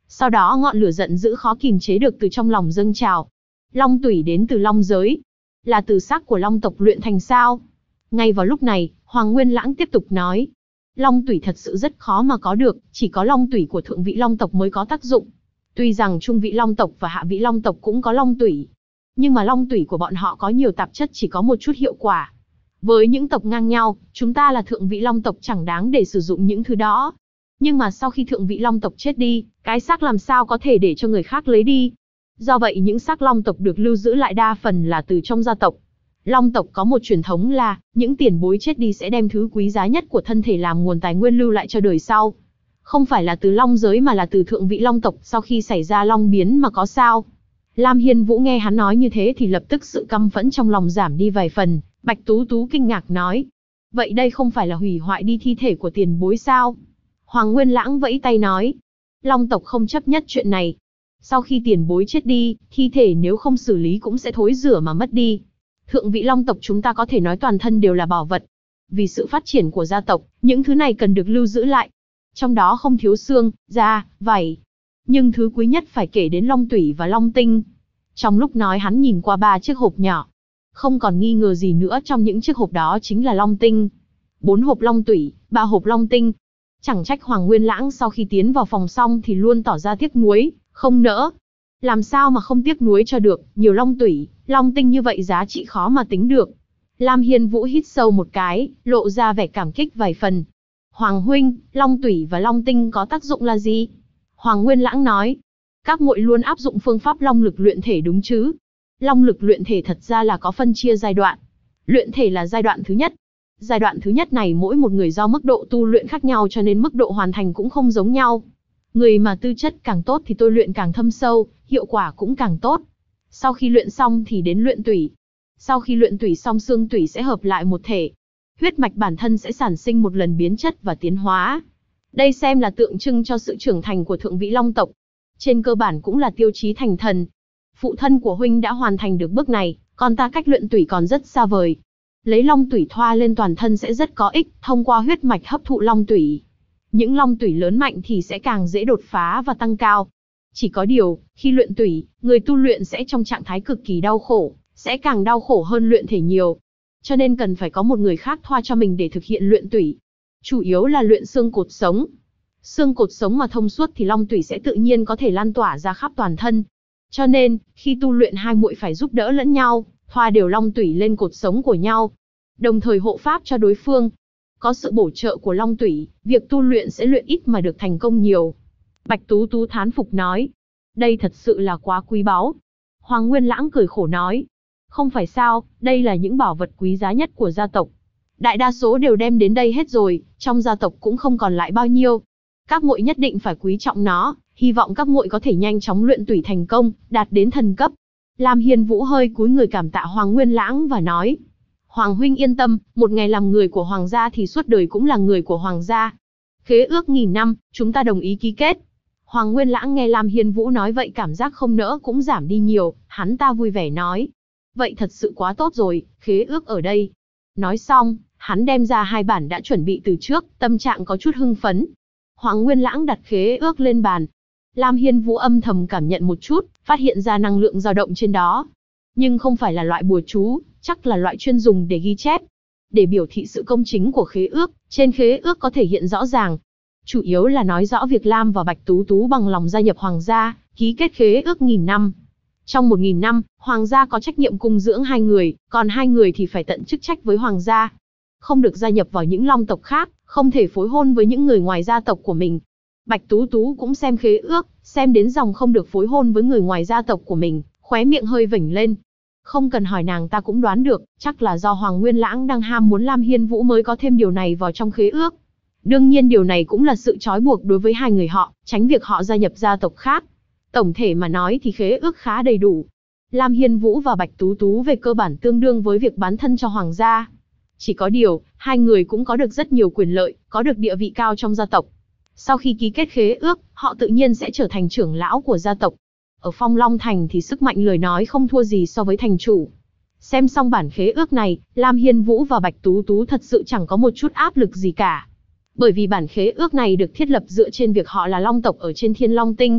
Sau đó ngọn lửa giận dữ khó kìm chế được từ trong lòng dâng trào. Long tủy đến từ long giới, là từ xác của long tộc luyện thành sao? Ngay vào lúc này, Hoàng Nguyên Lãng tiếp tục nói. Long tủy thật sự rất khó mà có được, chỉ có long tủy của thượng vị long tộc mới có tác dụng. Tuy rằng trung vị long tộc và hạ vị long tộc cũng có long tủy, nhưng mà long tủy của bọn họ có nhiều tạp chất chỉ có một chút hiệu quả. Với những tộc ngang nhau, chúng ta là thượng vị long tộc chẳng đáng để sử dụng những thứ đó. Nhưng mà sau khi thượng vị long tộc chết đi, cái xác làm sao có thể để cho người khác lấy đi? Do vậy những xác long tộc được lưu giữ lại đa phần là từ trong gia tộc. Long tộc có một truyền thống là, những tiền bối chết đi sẽ đem thứ quý giá nhất của thân thể làm nguồn tài nguyên lưu lại cho đời sau. Không phải là từ long giới mà là từ thượng vị long tộc sau khi xảy ra long biến mà có sao. Lam Hiên Vũ nghe hắn nói như thế thì lập tức sự căm phẫn trong lòng giảm đi vài phần. Bạch Tú Tú kinh ngạc nói. Vậy đây không phải là hủy hoại đi thi thể của tiền bối sao? Hoàng Nguyên Lãng vẫy tay nói. Long tộc không chấp nhất chuyện này. Sau khi tiền bối chết đi, thi thể nếu không xử lý cũng sẽ thối rữa mà mất đi. Thượng vị long tộc chúng ta có thể nói toàn thân đều là bảo vật. Vì sự phát triển của gia tộc, những thứ này cần được lưu giữ lại. Trong đó không thiếu xương, da, vảy. Nhưng thứ quý nhất phải kể đến long tủy và long tinh. Trong lúc nói hắn nhìn qua 3 chiếc hộp nhỏ. Không còn nghi ngờ gì nữa, trong những chiếc hộp đó chính là long tinh. 4 hộp long tủy, 3 hộp long tinh. Chẳng trách Hoàng Nguyên Lãng sau khi tiến vào phòng xong thì luôn tỏ ra tiếc nuối, không nỡ. Làm sao mà không tiếc nuối cho được, nhiều long tủy, long tinh như vậy giá trị khó mà tính được. Lam Hiên Vũ hít sâu một cái, lộ ra vẻ cảm kích vài phần. Hoàng huynh, long tủy và long tinh có tác dụng là gì? Hoàng Nguyên Lãng nói. Các muội luôn áp dụng phương pháp long lực luyện thể đúng chứ? Long lực luyện thể thật ra là có phân chia giai đoạn. Luyện thể là giai đoạn thứ nhất. Giai đoạn thứ nhất này mỗi một người do mức độ tu luyện khác nhau cho nên mức độ hoàn thành cũng không giống nhau. Người mà tư chất càng tốt thì tôi luyện càng thâm sâu, hiệu quả cũng càng tốt. Sau khi luyện xong thì đến luyện tủy. Sau khi luyện tủy xong xương tủy sẽ hợp lại một thể. Huyết mạch bản thân sẽ sản sinh một lần biến chất và tiến hóa. Đây xem là tượng trưng cho sự trưởng thành của thượng vị long tộc. Trên cơ bản cũng là tiêu chí thành thần. Phụ thân của huynh đã hoàn thành được bước này, còn ta cách luyện tủy còn rất xa vời. Lấy long tủy thoa lên toàn thân sẽ rất có ích, thông qua huyết mạch hấp thụ long tủy. Những long tủy lớn mạnh thì sẽ càng dễ đột phá và tăng cao. Chỉ có điều, khi luyện tủy, người tu luyện sẽ trong trạng thái cực kỳ đau khổ, sẽ càng đau khổ hơn luyện thể nhiều. Cho nên cần phải có một người khác thoa cho mình để thực hiện luyện tủy. Chủ yếu là luyện xương cột sống. Xương cột sống mà thông suốt thì long tủy sẽ tự nhiên có thể lan tỏa ra khắp toàn thân. Cho nên, khi tu luyện hai muội phải giúp đỡ lẫn nhau, thoa đều long tủy lên cột sống của nhau. Đồng thời hộ pháp cho đối phương. Có sự bổ trợ của long tủy, việc tu luyện sẽ luyện ít mà được thành công nhiều. Bạch Tú Tú thán phục nói. Đây thật sự là quá quý báu. Hoàng Nguyên Lãng cười khổ nói. Không phải sao, đây là những bảo vật quý giá nhất của gia tộc. Đại đa số đều đem đến đây hết rồi, trong gia tộc cũng không còn lại bao nhiêu. Các muội nhất định phải quý trọng nó, hy vọng các muội có thể nhanh chóng luyện tủy thành công, đạt đến thần cấp. Lam Hiên Vũ hơi cúi người cảm tạ Hoàng Nguyên Lãng và nói. Hoàng huynh yên tâm, một ngày làm người của Hoàng gia thì suốt đời cũng là người của Hoàng gia. Khế ước 1000 năm, chúng ta đồng ý ký kết. Hoàng Nguyên Lãng nghe Lam Hiên Vũ nói vậy cảm giác không nỡ cũng giảm đi nhiều, hắn ta vui vẻ nói. Vậy thật sự quá tốt rồi, khế ước ở đây. Nói xong, hắn đem ra 2 bản đã chuẩn bị từ trước, tâm trạng có chút hưng phấn. Hoàng Nguyên Lãng đặt khế ước lên bàn. Lam Hiên Vũ âm thầm cảm nhận một chút, phát hiện ra năng lượng dao động trên đó. Nhưng không phải là loại bùa chú, chắc là loại chuyên dùng để ghi chép. Để biểu thị sự công chính của khế ước, trên khế ước có thể hiện rõ ràng. Chủ yếu là nói rõ việc Lam và Bạch Tú Tú bằng lòng gia nhập Hoàng gia, ký kết khế ước 1000 năm. Trong 1000 năm, Hoàng gia có trách nhiệm cung dưỡng 2 người, còn 2 người thì phải tận chức trách với Hoàng gia. Không được gia nhập vào những long tộc khác, không thể phối hôn với những người ngoài gia tộc của mình. Bạch Tú Tú cũng xem khế ước, xem đến dòng không được phối hôn với người ngoài gia tộc của mình, khóe miệng hơi vểnh lên. Không cần hỏi nàng ta cũng đoán được, chắc là do Hoàng Nguyên Lãng đang ham muốn Lam Hiên Vũ mới có thêm điều này vào trong khế ước. Đương nhiên điều này cũng là sự trói buộc đối với 2 người họ, tránh việc họ gia nhập gia tộc khác. Tổng thể mà nói thì khế ước khá đầy đủ. Lam Hiên Vũ và Bạch Tú Tú về cơ bản tương đương với việc bán thân cho Hoàng gia. Chỉ có điều, 2 người cũng có được rất nhiều quyền lợi, có được địa vị cao trong gia tộc. Sau khi ký kết khế ước, họ tự nhiên sẽ trở thành trưởng lão của gia tộc. Ở Phong Long Thành thì sức mạnh lời nói không thua gì so với thành chủ. Xem xong bản khế ước này, Lam Hiên Vũ và Bạch Tú Tú thật sự chẳng có một chút áp lực gì cả. Bởi vì bản khế ước này được thiết lập dựa trên việc họ là long tộc ở trên Thiên Long Tinh.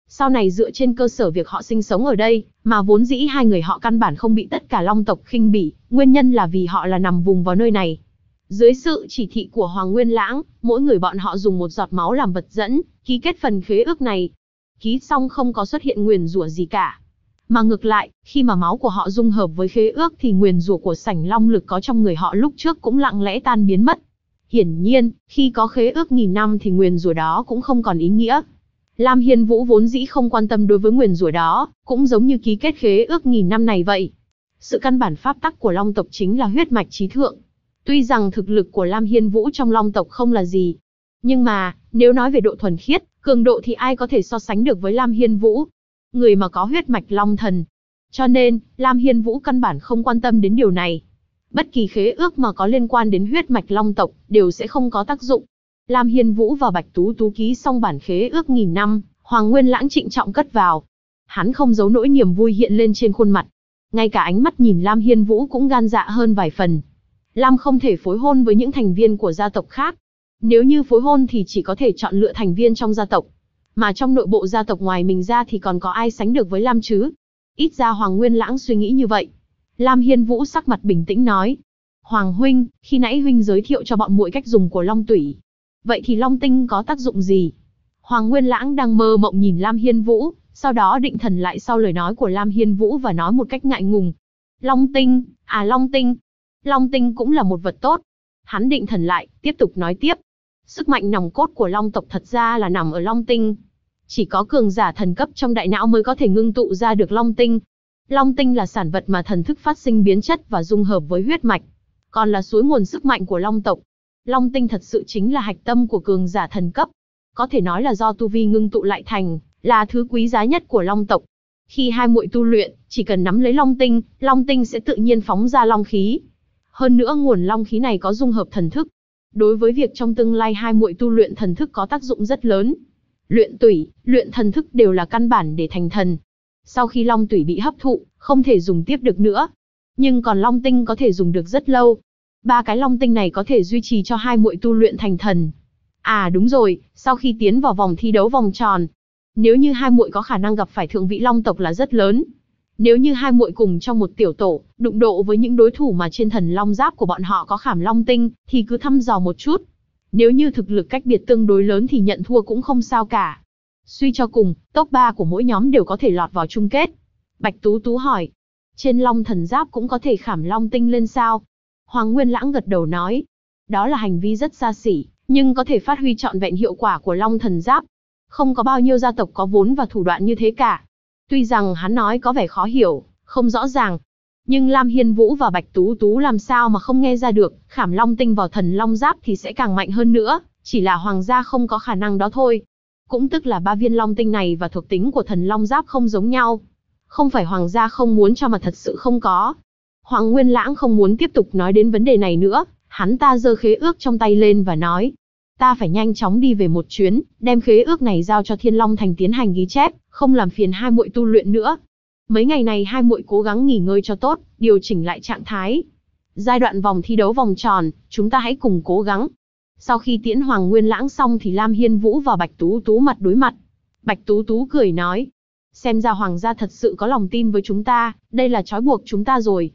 Sau này dựa trên cơ sở việc họ sinh sống ở đây, mà vốn dĩ hai người họ căn bản không bị tất cả Long tộc khinh bỉ, nguyên nhân là vì họ là nằm vùng vào nơi này. Dưới sự chỉ thị của Hoàng Nguyên Lãng, mỗi người bọn họ dùng một giọt máu làm vật dẫn, ký kết phần khế ước này. Ký xong không có xuất hiện nguyền rủa gì cả. Mà ngược lại, khi mà máu của họ dung hợp với khế ước thì nguyền rủa của sảnh long lực có trong người họ lúc trước cũng lặng lẽ tan biến mất. Hiển nhiên, khi có khế ước nghìn năm thì nguyền rủa đó cũng không còn ý nghĩa. Lam Hiên Vũ vốn dĩ không quan tâm đối với nguyền rủa đó, cũng giống như ký kết khế ước nghìn năm này vậy. Sự căn bản pháp tắc của Long tộc chính là huyết mạch chí thượng. Tuy rằng thực lực của Lam Hiên Vũ trong Long tộc không là gì, nhưng mà, nếu nói về độ thuần khiết, cường độ thì ai có thể so sánh được với Lam Hiên Vũ. Người mà có huyết mạch Long thần. Cho nên, Lam Hiên Vũ căn bản không quan tâm đến điều này. Bất kỳ khế ước mà có liên quan đến huyết mạch Long tộc, đều sẽ không có tác dụng. Lam Hiên Vũ và Bạch Tú Tú ký xong bản khế ước nghìn năm, Hoàng Nguyên Lãng trịnh trọng cất vào. Hắn không giấu nỗi niềm vui hiện lên trên khuôn mặt. Ngay cả ánh mắt nhìn Lam Hiên Vũ cũng gan dạ hơn vài phần. Lam không thể phối hôn với những thành viên của gia tộc khác. Nếu như phối hôn thì chỉ có thể chọn lựa thành viên trong gia tộc. Mà trong nội bộ gia tộc ngoài mình ra thì còn có ai sánh được với Lam chứ? Ít ra Hoàng Nguyên Lãng suy nghĩ như vậy. Lam Hiên Vũ sắc mặt bình tĩnh nói. Hoàng huynh, khi nãy huynh giới thiệu cho bọn muội cách dùng của Long Tủy. Vậy thì Long Tinh có tác dụng gì? Hoàng Nguyên Lãng đang mơ mộng nhìn Lam Hiên Vũ, sau đó định thần lại sau lời nói của Lam Hiên Vũ và nói một cách ngại ngùng. Long Tinh, à Long Tinh. Long Tinh cũng là một vật tốt. Hắn định thần lại, tiếp tục nói tiếp. Sức mạnh nòng cốt của Long tộc thật ra là nằm ở Long Tinh. Chỉ có cường giả thần cấp trong đại não mới có thể ngưng tụ ra được Long Tinh. Long Tinh là sản vật mà thần thức phát sinh biến chất và dung hợp với huyết mạch. Còn là suối nguồn sức mạnh của Long tộc. Long Tinh thật sự chính là hạch tâm của cường giả thần cấp. Có thể nói là do tu vi ngưng tụ lại thành, là thứ quý giá nhất của Long tộc. Khi hai muội tu luyện, chỉ cần nắm lấy Long Tinh sẽ tự nhiên phóng ra Long khí. Hơn nữa nguồn Long khí này có dung hợp thần thức. Đối với việc trong tương lai hai muội tu luyện thần thức có tác dụng rất lớn. Luyện tủy, luyện thần thức đều là căn bản để thành thần. Sau khi Long tủy bị hấp thụ, không thể dùng tiếp được nữa. Nhưng còn Long Tinh có thể dùng được rất lâu. 3 cái Long Tinh này có thể duy trì cho hai muội tu luyện thành thần. À đúng rồi, sau khi tiến vào vòng thi đấu vòng tròn, nếu như hai muội có khả năng gặp phải thượng vị Long tộc là rất lớn. Nếu như hai muội cùng trong một tiểu tổ, đụng độ với những đối thủ mà trên thần long giáp của bọn họ có khảm Long Tinh, thì cứ thăm dò một chút. Nếu như thực lực cách biệt tương đối lớn thì nhận thua cũng không sao cả. Suy cho cùng, top 3 của mỗi nhóm đều có thể lọt vào chung kết. Bạch Tú Tú hỏi, trên Long thần giáp cũng có thể khảm Long Tinh lên sao? Hoàng Nguyên Lãng gật đầu nói, đó là hành vi rất xa xỉ, nhưng có thể phát huy trọn vẹn hiệu quả của Long thần giáp. Không có bao nhiêu gia tộc có vốn và thủ đoạn như thế cả. Tuy rằng hắn nói có vẻ khó hiểu, không rõ ràng, nhưng Lam Hiên Vũ và Bạch Tú Tú làm sao mà không nghe ra được, khảm Long Tinh vào thần long giáp thì sẽ càng mạnh hơn nữa, chỉ là hoàng gia không có khả năng đó thôi. Cũng tức là 3 viên Long Tinh này và thuộc tính của thần long giáp không giống nhau. Không phải hoàng gia không muốn cho mà thật sự không có. Hoàng Nguyên Lãng không muốn tiếp tục nói đến vấn đề này nữa, hắn ta giơ khế ước trong tay lên và nói. Ta phải nhanh chóng đi về một chuyến, đem khế ước này giao cho Thiên Long Thành tiến hành ghi chép, không làm phiền hai muội tu luyện nữa. Mấy ngày này hai muội cố gắng nghỉ ngơi cho tốt, điều chỉnh lại trạng thái. Giai đoạn vòng thi đấu vòng tròn, chúng ta hãy cùng cố gắng. Sau khi tiễn Hoàng Nguyên Lãng xong thì Lam Hiên Vũ và Bạch Tú Tú mặt đối mặt. Bạch Tú Tú cười nói, xem ra hoàng gia thật sự có lòng tin với chúng ta, đây là trói buộc chúng ta rồi.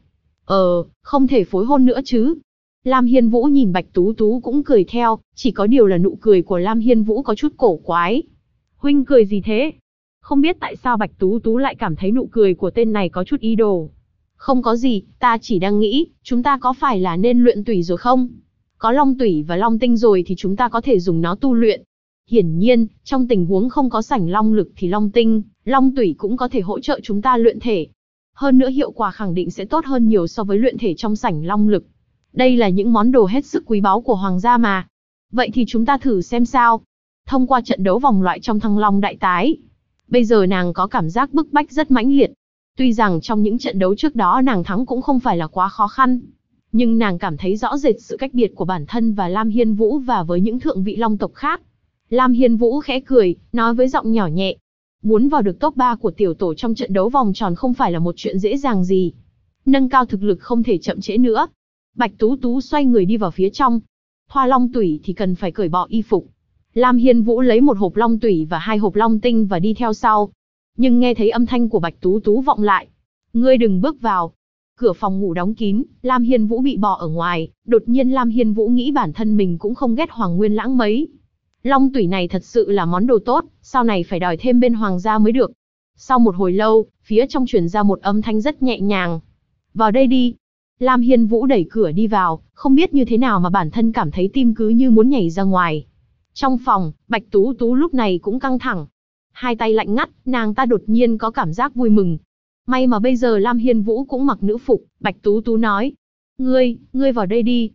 Không thể phối hôn nữa chứ. Lam Hiên Vũ nhìn Bạch Tú Tú cũng cười theo, chỉ có điều là nụ cười của Lam Hiên Vũ có chút cổ quái. Huynh cười gì thế? Không biết tại sao Bạch Tú Tú lại cảm thấy nụ cười của tên này có chút ý đồ. Không có gì, ta chỉ đang nghĩ, chúng ta có phải là nên luyện tủy rồi không? Có Long Tủy và Long Tinh rồi thì chúng ta có thể dùng nó tu luyện. Hiển nhiên, trong tình huống không có sảnh Long lực thì Long Tinh, Long Tủy cũng có thể hỗ trợ chúng ta luyện thể. Hơn nữa hiệu quả khẳng định sẽ tốt hơn nhiều so với luyện thể trong sảnh Long lực. Đây là những món đồ hết sức quý báu của hoàng gia mà. Vậy thì chúng ta thử xem sao. Thông qua trận đấu vòng loại trong Thăng Long Đại Tái, bây giờ nàng có cảm giác bức bách rất mãnh liệt. Tuy rằng trong những trận đấu trước đó nàng thắng cũng không phải là quá khó khăn, nhưng nàng cảm thấy rõ rệt sự cách biệt của bản thân và Lam Hiên Vũ và với những thượng vị long tộc khác. Lam Hiên Vũ khẽ cười, nói với giọng nhỏ nhẹ. Muốn vào được top 3 của tiểu tổ trong trận đấu vòng tròn không phải là một chuyện dễ dàng gì. Nâng cao thực lực không thể chậm trễ nữa. Bạch Tú Tú xoay người đi vào phía trong. Thoa Long Tủy thì cần phải cởi bỏ y phục. Lam Hiên Vũ lấy một hộp long tủy và 2 hộp long tinh và đi theo sau. Nhưng nghe thấy âm thanh của Bạch Tú Tú vọng lại. Ngươi đừng bước vào. Cửa phòng ngủ đóng kín, Lam Hiên Vũ bị bỏ ở ngoài. Đột nhiên Lam Hiên Vũ nghĩ bản thân mình cũng không ghét Hoàng Nguyên Lãng mấy. Long tủy này thật sự là món đồ tốt, sau này phải đòi thêm bên Hoàng gia mới được. Sau một hồi lâu, phía trong truyền ra một âm thanh rất nhẹ nhàng. Vào đây đi. Lam Hiên Vũ đẩy cửa đi vào, không biết như thế nào mà bản thân cảm thấy tim cứ như muốn nhảy ra ngoài. Trong phòng, Bạch Tú Tú lúc này cũng căng thẳng. Hai tay lạnh ngắt, nàng ta đột nhiên có cảm giác vui mừng. May mà bây giờ Lam Hiên Vũ cũng mặc nữ phục, Bạch Tú Tú nói. Ngươi vào đây đi.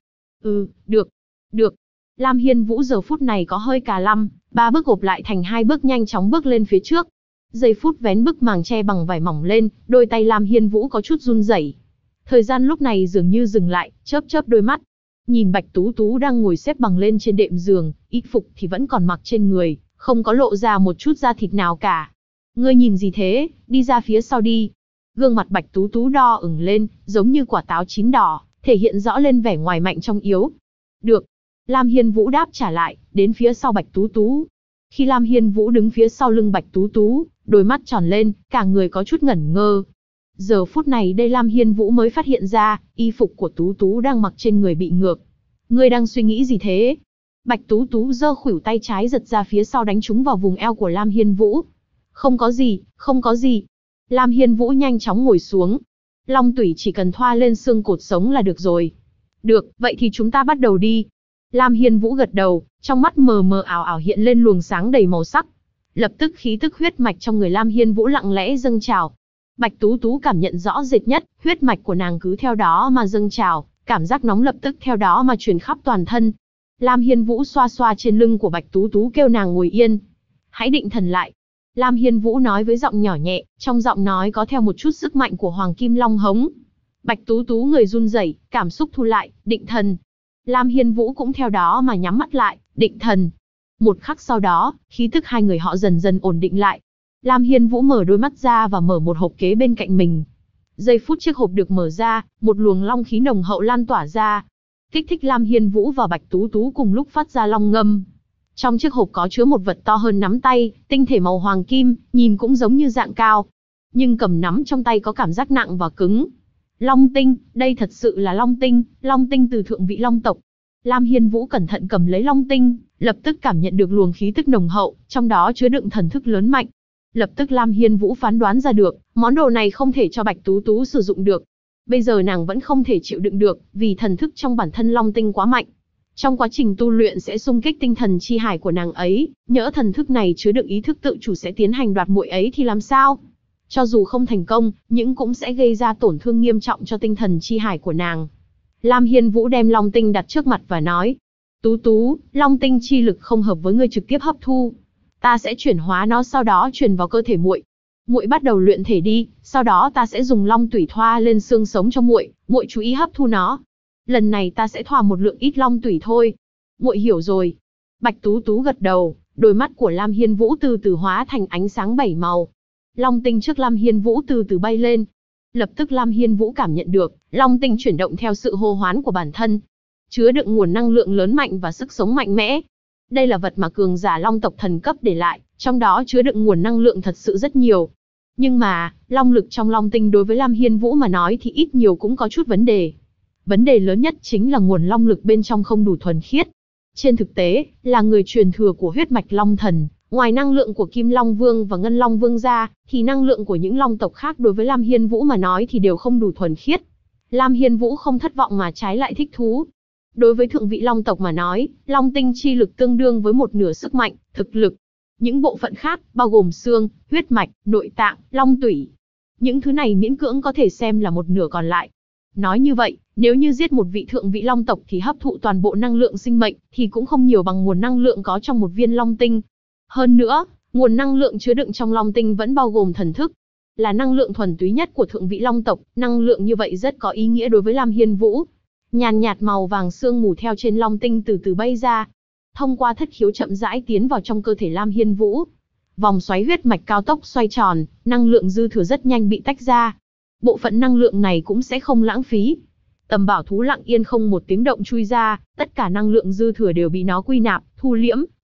Được. Lam Hiên Vũ giờ phút này có hơi cà lăm, 3 bước gộp lại thành 2 bước nhanh chóng bước lên phía trước. Giây phút vén bức màng che bằng vải mỏng lên, đôi tay Lam Hiên Vũ có chút run rẩy. Thời gian lúc này dường như dừng lại, chớp chớp đôi mắt. Nhìn Bạch Tú Tú đang ngồi xếp bằng lên trên đệm giường, y phục thì vẫn còn mặc trên người, không có lộ ra một chút da thịt nào cả. Ngươi nhìn gì thế, đi ra phía sau đi. Gương mặt Bạch Tú Tú đỏ ửng lên, giống như quả táo chín đỏ, thể hiện rõ lên vẻ ngoài mạnh trong yếu. Được. Lam Hiên Vũ đáp trả lại, đến phía sau Bạch Tú Tú. Khi Lam Hiên Vũ đứng phía sau lưng Bạch Tú Tú, đôi mắt tròn lên, cả người có chút ngẩn ngơ. Giờ phút này đây Lam Hiên Vũ mới phát hiện ra, y phục của Tú Tú đang mặc trên người bị ngược. Ngươi đang suy nghĩ gì thế? Bạch Tú Tú giơ khuỷu tay trái giật ra phía sau đánh trúng vào vùng eo của Lam Hiên Vũ. Không có gì. Lam Hiên Vũ nhanh chóng ngồi xuống. Long tủy chỉ cần thoa lên xương cột sống là được rồi. Được, vậy thì chúng ta bắt đầu đi. Lam Hiên Vũ gật đầu, trong mắt mờ mờ ảo ảo hiện lên luồng sáng đầy màu sắc. Lập tức khí tức huyết mạch trong người Lam Hiên Vũ lặng lẽ dâng trào. Bạch Tú Tú cảm nhận rõ rệt nhất, huyết mạch của nàng cứ theo đó mà dâng trào, cảm giác nóng lập tức theo đó mà truyền khắp toàn thân. Lam Hiên Vũ xoa xoa trên lưng của Bạch Tú Tú kêu nàng ngồi yên. Hãy định thần lại. Lam Hiên Vũ nói với giọng nhỏ nhẹ, trong giọng nói có theo một chút sức mạnh của Hoàng Kim Long hống. Bạch Tú Tú người run rẩy, cảm xúc thu lại, định thần. Lam Hiên Vũ cũng theo đó mà nhắm mắt lại, định thần. Một khắc sau đó, khí tức hai người họ dần dần ổn định lại. Lam Hiên Vũ mở đôi mắt ra và mở một hộp kế bên cạnh mình. Giây phút chiếc hộp được mở ra, một luồng long khí nồng hậu lan tỏa ra. Kích thích Lam Hiên Vũ và Bạch Tú Tú cùng lúc phát ra long ngâm. Trong chiếc hộp có chứa một vật to hơn nắm tay, tinh thể màu hoàng kim, nhìn cũng giống như dạng cao. Nhưng cầm nắm trong tay có cảm giác nặng và cứng. Long tinh, đây thật sự là long tinh từ thượng vị long tộc. Lam Hiên Vũ cẩn thận cầm lấy long tinh, lập tức cảm nhận được luồng khí tức nồng hậu, trong đó chứa đựng thần thức lớn mạnh. Lập tức Lam Hiên Vũ phán đoán ra được, món đồ này không thể cho Bạch Tú Tú sử dụng được. Bây giờ nàng vẫn không thể chịu đựng được, vì thần thức trong bản thân long tinh quá mạnh. Trong quá trình tu luyện sẽ xung kích tinh thần chi hải của nàng ấy, nhỡ thần thức này chứa đựng ý thức tự chủ sẽ tiến hành đoạt muội ấy thì làm sao? Cho dù không thành công, nhưng cũng sẽ gây ra tổn thương nghiêm trọng cho tinh thần chi hải của nàng. Lam Hiên Vũ đem long tinh đặt trước mặt và nói, Tú Tú, long tinh chi lực không hợp với ngươi trực tiếp hấp thu. Ta sẽ chuyển hóa nó sau đó truyền vào cơ thể muội. Muội bắt đầu luyện thể đi, sau đó ta sẽ dùng long tủy thoa lên xương sống cho muội, muội chú ý hấp thu nó. Lần này ta sẽ thoa một lượng ít long tủy thôi. Muội hiểu rồi. Bạch Tú Tú gật đầu, đôi mắt của Lam Hiên Vũ từ từ hóa thành ánh sáng 7 màu. Long tinh trước Lam Hiên Vũ từ từ bay lên. Lập tức Lam Hiên Vũ cảm nhận được, long tinh chuyển động theo sự hô hoán của bản thân, chứa đựng nguồn năng lượng lớn mạnh và sức sống mạnh mẽ. Đây là vật mà cường giả long tộc thần cấp để lại, trong đó chứa đựng nguồn năng lượng thật sự rất nhiều. Nhưng mà, long lực trong long tinh đối với Lam Hiên Vũ mà nói thì ít nhiều cũng có chút vấn đề. Vấn đề lớn nhất chính là nguồn long lực bên trong không đủ thuần khiết. Trên thực tế, là người truyền thừa của huyết mạch long thần, ngoài năng lượng của Kim Long Vương và Ngân Long Vương ra, thì năng lượng của những long tộc khác đối với Lam Hiên Vũ mà nói thì đều không đủ thuần khiết. Lam Hiên Vũ không thất vọng mà trái lại thích thú. Đối với thượng vị long tộc mà nói, long tinh chi lực tương đương với một nửa sức mạnh, thực lực. Những bộ phận khác, bao gồm xương, huyết mạch, nội tạng, long tủy. Những thứ này miễn cưỡng có thể xem là một nửa còn lại. Nói như vậy, nếu như giết một vị thượng vị long tộc thì hấp thụ toàn bộ năng lượng sinh mệnh, thì cũng không nhiều bằng nguồn năng lượng có trong một viên long tinh. Hơn nữa, nguồn năng lượng chứa đựng trong long tinh vẫn bao gồm thần thức. Là năng lượng thuần túy nhất của thượng vị long tộc, năng lượng như vậy rất có ý nghĩa đối với Lam Hiên Vũ. Nhàn nhạt màu vàng sương mù theo trên long tinh từ từ bay ra. Thông qua thất khiếu chậm rãi tiến vào trong cơ thể Lam Hiên Vũ. Vòng xoáy huyết mạch cao tốc xoay tròn, năng lượng dư thừa rất nhanh bị tách ra. Bộ phận năng lượng này cũng sẽ không lãng phí. Tầm bảo thú lặng yên không một tiếng động chui ra, tất cả năng lượng dư thừa đều bị nó quy nạp, thu liễm,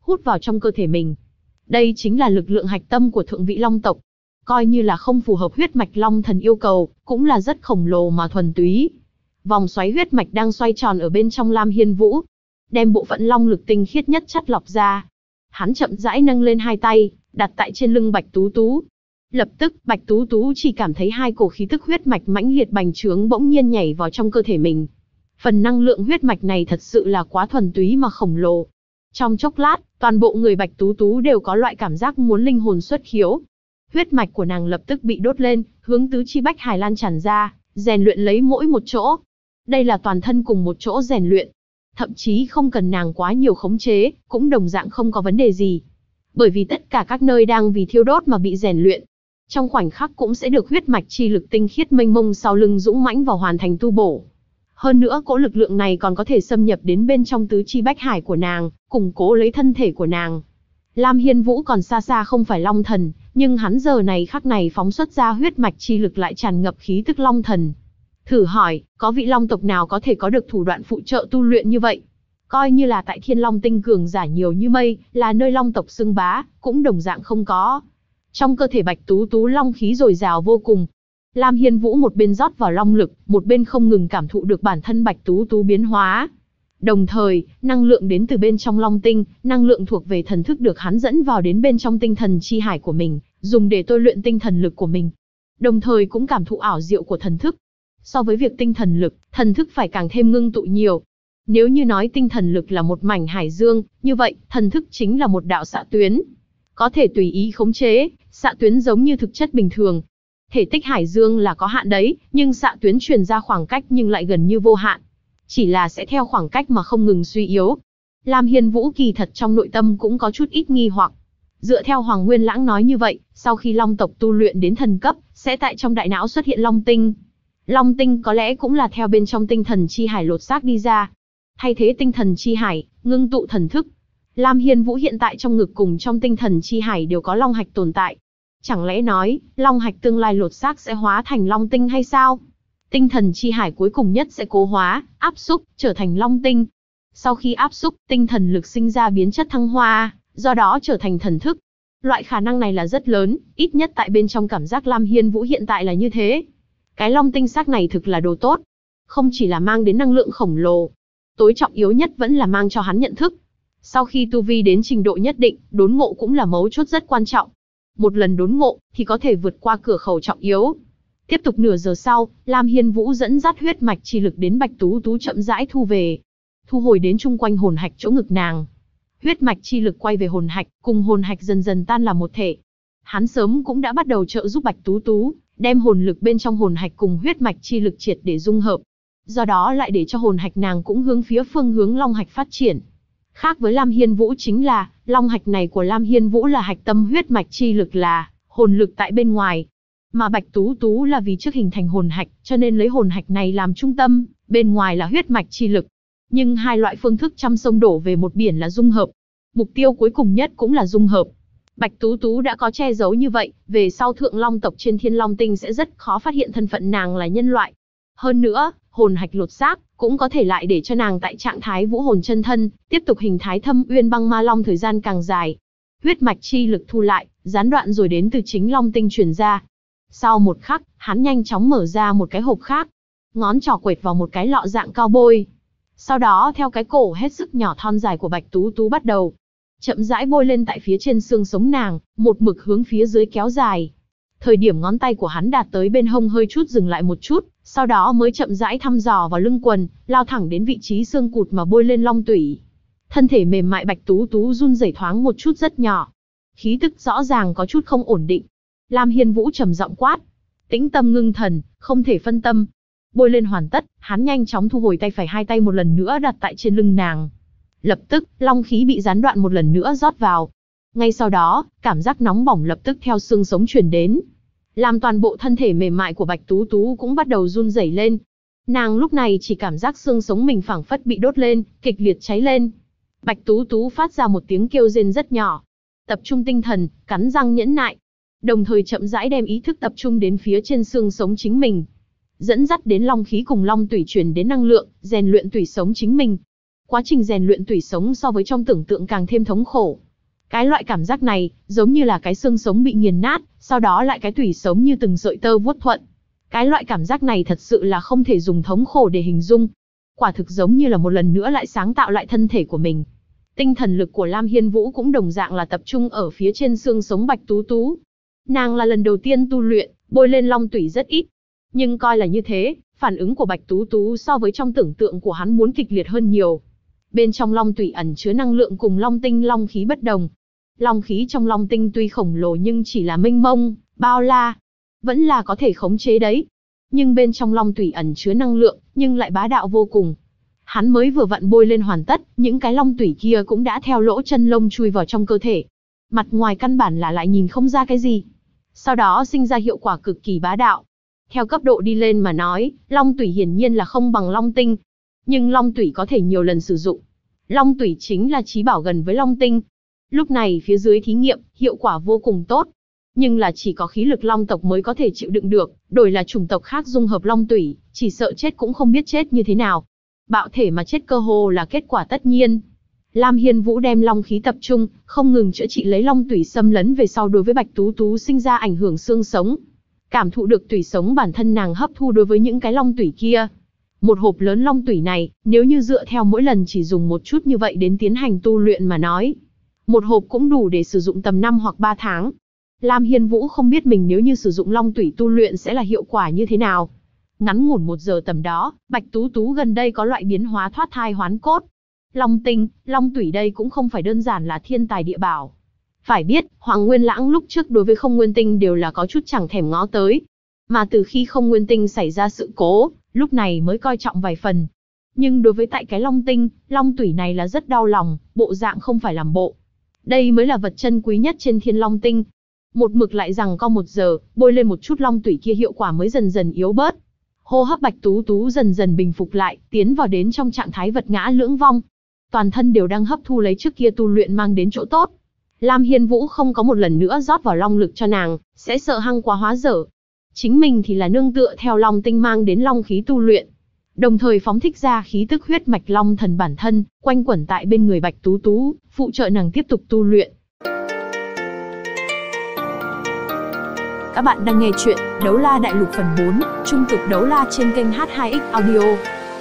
hút vào trong cơ thể mình. Đây chính là lực lượng hạch tâm của thượng vị long tộc. Coi như là không phù hợp huyết mạch long thần yêu cầu, cũng là rất khổng lồ mà thuần túy. Vòng xoáy huyết mạch đang xoay tròn ở bên trong Lam Hiên Vũ, đem bộ phận long lực tinh khiết nhất chắt lọc ra. Hắn chậm rãi nâng lên hai tay, đặt tại trên lưng Bạch Tú Tú. Lập tức, Bạch Tú Tú chỉ cảm thấy hai cổ khí tức huyết mạch mãnh liệt bành trướng bỗng nhiên nhảy vào trong cơ thể mình. Phần năng lượng huyết mạch này thật sự là quá thuần túy mà khổng lồ. Trong chốc lát, toàn bộ người Bạch Tú Tú đều có loại cảm giác muốn linh hồn xuất khiếu. Huyết mạch của nàng lập tức bị đốt lên, hướng tứ chi bách hải lan tràn ra, rèn luyện lấy mỗi một chỗ. Đây là toàn thân cùng một chỗ rèn luyện. Thậm chí không cần nàng quá nhiều khống chế, cũng đồng dạng không có vấn đề gì. Bởi vì tất cả các nơi đang vì thiêu đốt mà bị rèn luyện. Trong khoảnh khắc cũng sẽ được huyết mạch chi lực tinh khiết mênh mông sau lưng dũng mãnh vào hoàn thành tu bổ. Hơn nữa cỗ lực lượng này còn có thể xâm nhập đến bên trong tứ chi bách hải của nàng, củng cố lấy thân thể của nàng. Lam Hiên Vũ còn xa xa không phải long thần, nhưng hắn giờ này khắc này phóng xuất ra huyết mạch chi lực lại tràn ngập khí tức long thần. Thử hỏi, có vị long tộc nào có thể có được thủ đoạn phụ trợ tu luyện như vậy? Coi như là tại Thiên Long Tinh cường giả nhiều như mây, là nơi long tộc xưng bá, cũng đồng dạng không có. Trong cơ thể Bạch Tú Tú long khí dồi dào vô cùng. Lam Hiên Vũ một bên rót vào long lực, một bên không ngừng cảm thụ được bản thân Bạch Tú Tú biến hóa. Đồng thời, năng lượng đến từ bên trong long tinh, năng lượng thuộc về thần thức được hắn dẫn vào đến bên trong tinh thần chi hải của mình, dùng để tôi luyện tinh thần lực của mình. Đồng thời cũng cảm thụ ảo diệu của thần thức. So với việc tinh thần lực, thần thức phải càng thêm ngưng tụ nhiều. Nếu như nói tinh thần lực là một mảnh hải dương, như vậy, thần thức chính là một đạo xạ tuyến. Có thể tùy ý khống chế, xạ tuyến giống như thực chất bình thường. Thể tích hải dương là có hạn đấy, nhưng xạ tuyến truyền ra khoảng cách nhưng lại gần như vô hạn. Chỉ là sẽ theo khoảng cách mà không ngừng suy yếu. Lam Hiên Vũ kỳ thật trong nội tâm cũng có chút ít nghi hoặc. Dựa theo Hoàng Nguyên Lãng nói như vậy, sau khi long tộc tu luyện đến thần cấp, sẽ tại trong đại não xuất hiện long tinh. Long tinh có lẽ cũng là theo bên trong tinh thần chi hải lột xác đi ra. Thay thế tinh thần chi hải, ngưng tụ thần thức. Lam Hiên Vũ hiện tại trong ngực cùng trong tinh thần chi hải đều có long hạch tồn tại. Chẳng lẽ nói, long hạch tương lai lột xác sẽ hóa thành long tinh hay sao? Tinh thần chi hải cuối cùng nhất sẽ cố hóa, áp xúc, trở thành long tinh. Sau khi áp xúc, tinh thần lực sinh ra biến chất thăng hoa, do đó trở thành thần thức. Loại khả năng này là rất lớn, ít nhất tại bên trong cảm giác Lam Hiên Vũ hiện tại là như thế. Cái long tinh xác này thực là đồ tốt. Không chỉ là mang đến năng lượng khổng lồ, tối trọng yếu nhất vẫn là mang cho hắn nhận thức. Sau khi tu vi đến trình độ nhất định, đốn ngộ cũng là mấu chốt rất quan trọng. Một lần đốn ngộ, thì có thể vượt qua cửa khẩu trọng yếu. Tiếp tục nửa giờ sau, Lam Hiên Vũ dẫn dắt huyết mạch chi lực đến Bạch Tú Tú chậm rãi thu về. Thu hồi đến chung quanh hồn hạch chỗ ngực nàng. Huyết mạch chi lực quay về hồn hạch, cùng hồn hạch dần dần tan làm một thể. Hắn sớm cũng đã bắt đầu trợ giúp Bạch Tú Tú, đem hồn lực bên trong hồn hạch cùng huyết mạch chi lực triệt để dung hợp. Do đó lại để cho hồn hạch nàng cũng hướng phía phương hướng long hạch phát triển. Khác với Lam Hiên Vũ chính là, long hạch này của Lam Hiên Vũ là hạch tâm huyết mạch chi lực là hồn lực tại bên ngoài. Mà Bạch Tú Tú là vì trước hình thành hồn hạch, cho nên lấy hồn hạch này làm trung tâm, bên ngoài là huyết mạch chi lực. Nhưng hai loại phương thức trăm sông đổ về một biển là dung hợp. Mục tiêu cuối cùng nhất cũng là dung hợp. Bạch Tú Tú đã có che giấu như vậy, về sau thượng long tộc trên Thiên Long Tinh sẽ rất khó phát hiện thân phận nàng là nhân loại. Hơn nữa, hồn hạch lột xác cũng có thể lại để cho nàng tại trạng thái vũ hồn chân thân, tiếp tục hình thái Thâm Uyên Băng Ma Long thời gian càng dài. Huyết mạch chi lực thu lại, gián đoạn rồi đến từ chính Long Tinh truyền ra. Sau một khắc, hắn nhanh chóng mở ra một cái hộp khác, ngón trỏ quệt vào một cái lọ dạng cao bôi. Sau đó theo cái cổ hết sức nhỏ thon dài của Bạch Tú Tú bắt đầu chậm rãi bôi lên tại phía trên xương sống nàng, một mực hướng phía dưới kéo dài. Thời điểm ngón tay của hắn đạt tới bên hông hơi chút dừng lại một chút, sau đó mới chậm rãi thăm dò vào lưng quần, lao thẳng đến vị trí xương cụt mà bôi lên long tủy. Thân thể mềm mại Bạch Tú Tú run rẩy thoáng một chút rất nhỏ. Khí tức rõ ràng có chút không ổn định. Lam Hiên Vũ trầm giọng quát. Tĩnh tâm ngưng thần, không thể phân tâm. Bôi lên hoàn tất, hắn nhanh chóng thu hồi tay phải, hai tay một lần nữa đặt tại trên lưng nàng. Lập tức, long khí bị gián đoạn một lần nữa rót vào. Ngay sau đó, cảm giác nóng bỏng lập tức theo xương sống truyền đến. Làm toàn bộ thân thể mềm mại của Bạch Tú Tú cũng bắt đầu run rẩy lên. Nàng lúc này chỉ cảm giác xương sống mình phảng phất bị đốt lên, kịch liệt cháy lên. Bạch Tú Tú phát ra một tiếng kêu rên rất nhỏ. Tập trung tinh thần, cắn răng nhẫn nại. Đồng thời chậm rãi đem ý thức tập trung đến phía trên xương sống chính mình. Dẫn dắt đến long khí cùng long tủy truyền đến năng lượng, rèn luyện tủy sống chính mình. Quá trình rèn luyện tủy sống so với trong tưởng tượng càng thêm thống khổ. Cái loại cảm giác này, giống như là cái xương sống bị nghiền nát, sau đó lại cái tủy sống như từng sợi tơ vuốt thuận. Cái loại cảm giác này thật sự là không thể dùng thống khổ để hình dung. Quả thực giống như là một lần nữa lại sáng tạo lại thân thể của mình. Tinh thần lực của Lam Hiên Vũ cũng đồng dạng là tập trung ở phía trên xương sống Bạch Tú Tú. Nàng là lần đầu tiên tu luyện, bôi lên long tủy rất ít. Nhưng coi là như thế, phản ứng của Bạch Tú Tú so với trong tưởng tượng của hắn muốn kịch liệt hơn nhiều. Bên trong long tủy ẩn chứa năng lượng cùng long tinh long khí bất đồng. Long khí trong long tinh tuy khổng lồ nhưng chỉ là mênh mông, bao la. Vẫn là có thể khống chế đấy. Nhưng bên trong long tủy ẩn chứa năng lượng, nhưng lại bá đạo vô cùng. Hắn mới vừa vặn bôi lên hoàn tất, những cái long tủy kia cũng đã theo lỗ chân lông chui vào trong cơ thể. Mặt ngoài căn bản là lại nhìn không ra cái gì. Sau đó sinh ra hiệu quả cực kỳ bá đạo. Theo cấp độ đi lên mà nói, long tủy hiển nhiên là không bằng long tinh. Nhưng long tủy có thể nhiều lần sử dụng. Long tủy chính là chí bảo gần với long tinh. Lúc này phía dưới thí nghiệm, hiệu quả vô cùng tốt. Nhưng là chỉ có khí lực long tộc mới có thể chịu đựng được, đổi là chủng tộc khác dung hợp long tủy, chỉ sợ chết cũng không biết chết như thế nào. Bạo thể mà chết cơ hồ là kết quả tất nhiên. Lam Hiên Vũ đem long khí tập trung, không ngừng chữa trị lấy long tủy xâm lấn về sau đối với Bạch Tú Tú sinh ra ảnh hưởng xương sống. Cảm thụ được tủy sống bản thân nàng hấp thu đối với những cái long tủy kia. Một hộp lớn long tủy này, nếu như dựa theo mỗi lần chỉ dùng một chút như vậy đến tiến hành tu luyện mà nói, một hộp cũng đủ để sử dụng tầm 5 hoặc 3 tháng. Lam Hiên Vũ không biết mình nếu như sử dụng long tủy tu luyện sẽ là hiệu quả như thế nào. Ngắn ngủn 1 giờ tầm đó, Bạch Tú Tú gần đây có loại biến hóa thoát thai hoán cốt. Long tinh, long tủy đây cũng không phải đơn giản là thiên tài địa bảo. Phải biết, Hoàng Nguyên Lãng lúc trước đối với Không Nguyên Tinh đều là có chút chẳng thèm ngó tới. Mà từ khi Không Nguyên Tinh xảy ra sự cố, lúc này mới coi trọng vài phần. Nhưng đối với tại cái long tinh, long tủy này là rất đau lòng, bộ dạng không phải làm bộ. Đây mới là vật chân quý nhất trên thiên long tinh. Một mực lại rằng co 1 giờ, bôi lên một chút long tủy kia hiệu quả mới dần dần yếu bớt. Hô hấp Bạch Tú Tú dần dần bình phục lại, tiến vào đến trong trạng thái vật ngã lưỡng vong. Toàn thân đều đang hấp thu lấy trước kia tu luyện mang đến chỗ tốt. Lam Hiên Vũ không có một lần nữa rót vào long lực cho nàng, sẽ sợ hăng quá hóa dở. Chính mình thì là nương tựa theo long tinh mang đến long khí tu luyện. Đồng thời phóng thích ra khí tức huyết mạch long thần bản thân, quanh quẩn tại bên người Bạch Tú Tú, phụ trợ nàng tiếp tục tu luyện. Các bạn đang nghe chuyện Đấu La Đại Lục phần 4, trung cực đấu la trên kênh H2X Audio.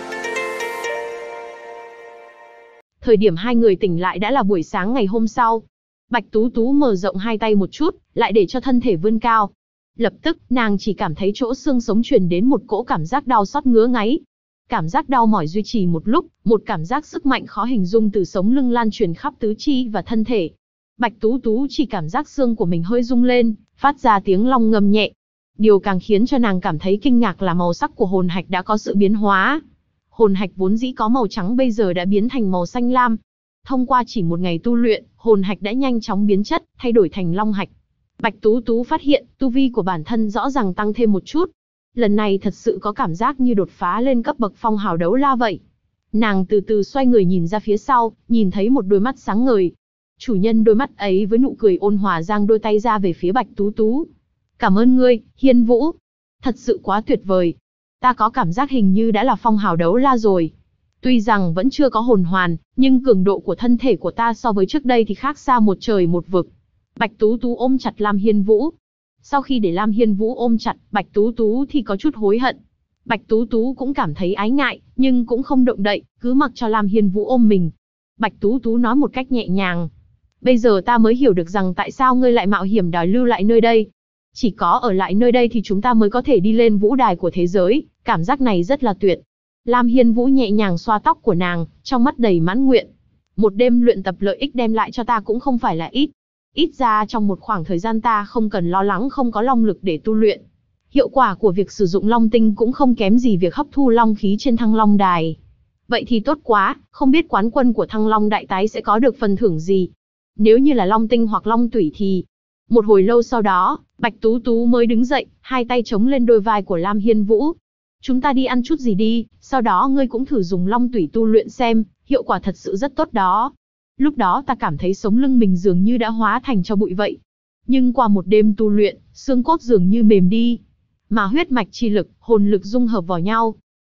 Thời điểm hai người tỉnh lại đã là buổi sáng ngày hôm sau. Bạch Tú Tú mở rộng hai tay một chút, lại để cho thân thể vươn cao. Lập tức, nàng chỉ cảm thấy chỗ xương sống truyền đến một cỗ cảm giác đau xót ngứa ngáy. Cảm giác đau mỏi duy trì một lúc, một cảm giác sức mạnh khó hình dung từ sống lưng lan truyền khắp tứ chi và thân thể. Bạch Tú Tú chỉ cảm giác xương của mình hơi rung lên, phát ra tiếng long ngâm nhẹ. Điều càng khiến cho nàng cảm thấy kinh ngạc là màu sắc của hồn hạch đã có sự biến hóa. Hồn hạch vốn dĩ có màu trắng bây giờ đã biến thành màu xanh lam. Thông qua chỉ 1 ngày tu luyện, hồn hạch đã nhanh chóng biến chất, thay đổi thành long hạch. Bạch Tú Tú phát hiện, tu vi của bản thân rõ ràng tăng thêm một chút. Lần này thật sự có cảm giác như đột phá lên cấp bậc phong hào đấu la vậy. Nàng từ từ xoay người nhìn ra phía sau, nhìn thấy một đôi mắt sáng ngời. Chủ nhân đôi mắt ấy với nụ cười ôn hòa giang đôi tay ra về phía Bạch Tú Tú. Cảm ơn ngươi, Hiên Vũ. Thật sự quá tuyệt vời. Ta có cảm giác hình như đã là phong hào đấu la rồi. Tuy rằng vẫn chưa có hồn hoàn, nhưng cường độ của thân thể của ta so với trước đây thì khác xa một trời một vực. Bạch Tú Tú ôm chặt Lam Hiên Vũ. Sau khi để Lam Hiên Vũ ôm chặt, Bạch Tú Tú thì có chút hối hận. Bạch Tú Tú cũng cảm thấy ái ngại, nhưng cũng không động đậy, cứ mặc cho Lam Hiên Vũ ôm mình. Bạch Tú Tú nói một cách nhẹ nhàng. Bây giờ ta mới hiểu được rằng tại sao ngươi lại mạo hiểm đòi lưu lại nơi đây. Chỉ có ở lại nơi đây thì chúng ta mới có thể đi lên vũ đài của thế giới, cảm giác này rất là tuyệt. Lam Hiên Vũ nhẹ nhàng xoa tóc của nàng, trong mắt đầy mãn nguyện. Một đêm luyện tập lợi ích đem lại cho ta cũng không phải là ít. Ít ra trong một khoảng thời gian ta không cần lo lắng không có long lực để tu luyện. Hiệu quả của việc sử dụng long tinh cũng không kém gì việc hấp thu long khí trên Thăng Long Đài. Vậy thì tốt quá, không biết quán quân của Thăng Long Đại Tái sẽ có được phần thưởng gì. Nếu như là long tinh hoặc long tủy thì... Một hồi lâu sau đó, Bạch Tú Tú mới đứng dậy, hai tay chống lên đôi vai của Lam Hiên Vũ. Chúng ta đi ăn chút gì đi, sau đó ngươi cũng thử dùng long tủy tu luyện xem, hiệu quả thật sự rất tốt đó. Lúc đó ta cảm thấy sống lưng mình dường như đã hóa thành cho bụi vậy. Nhưng qua một đêm tu luyện, xương cốt dường như mềm đi. Mà huyết mạch chi lực, hồn lực dung hợp vào nhau.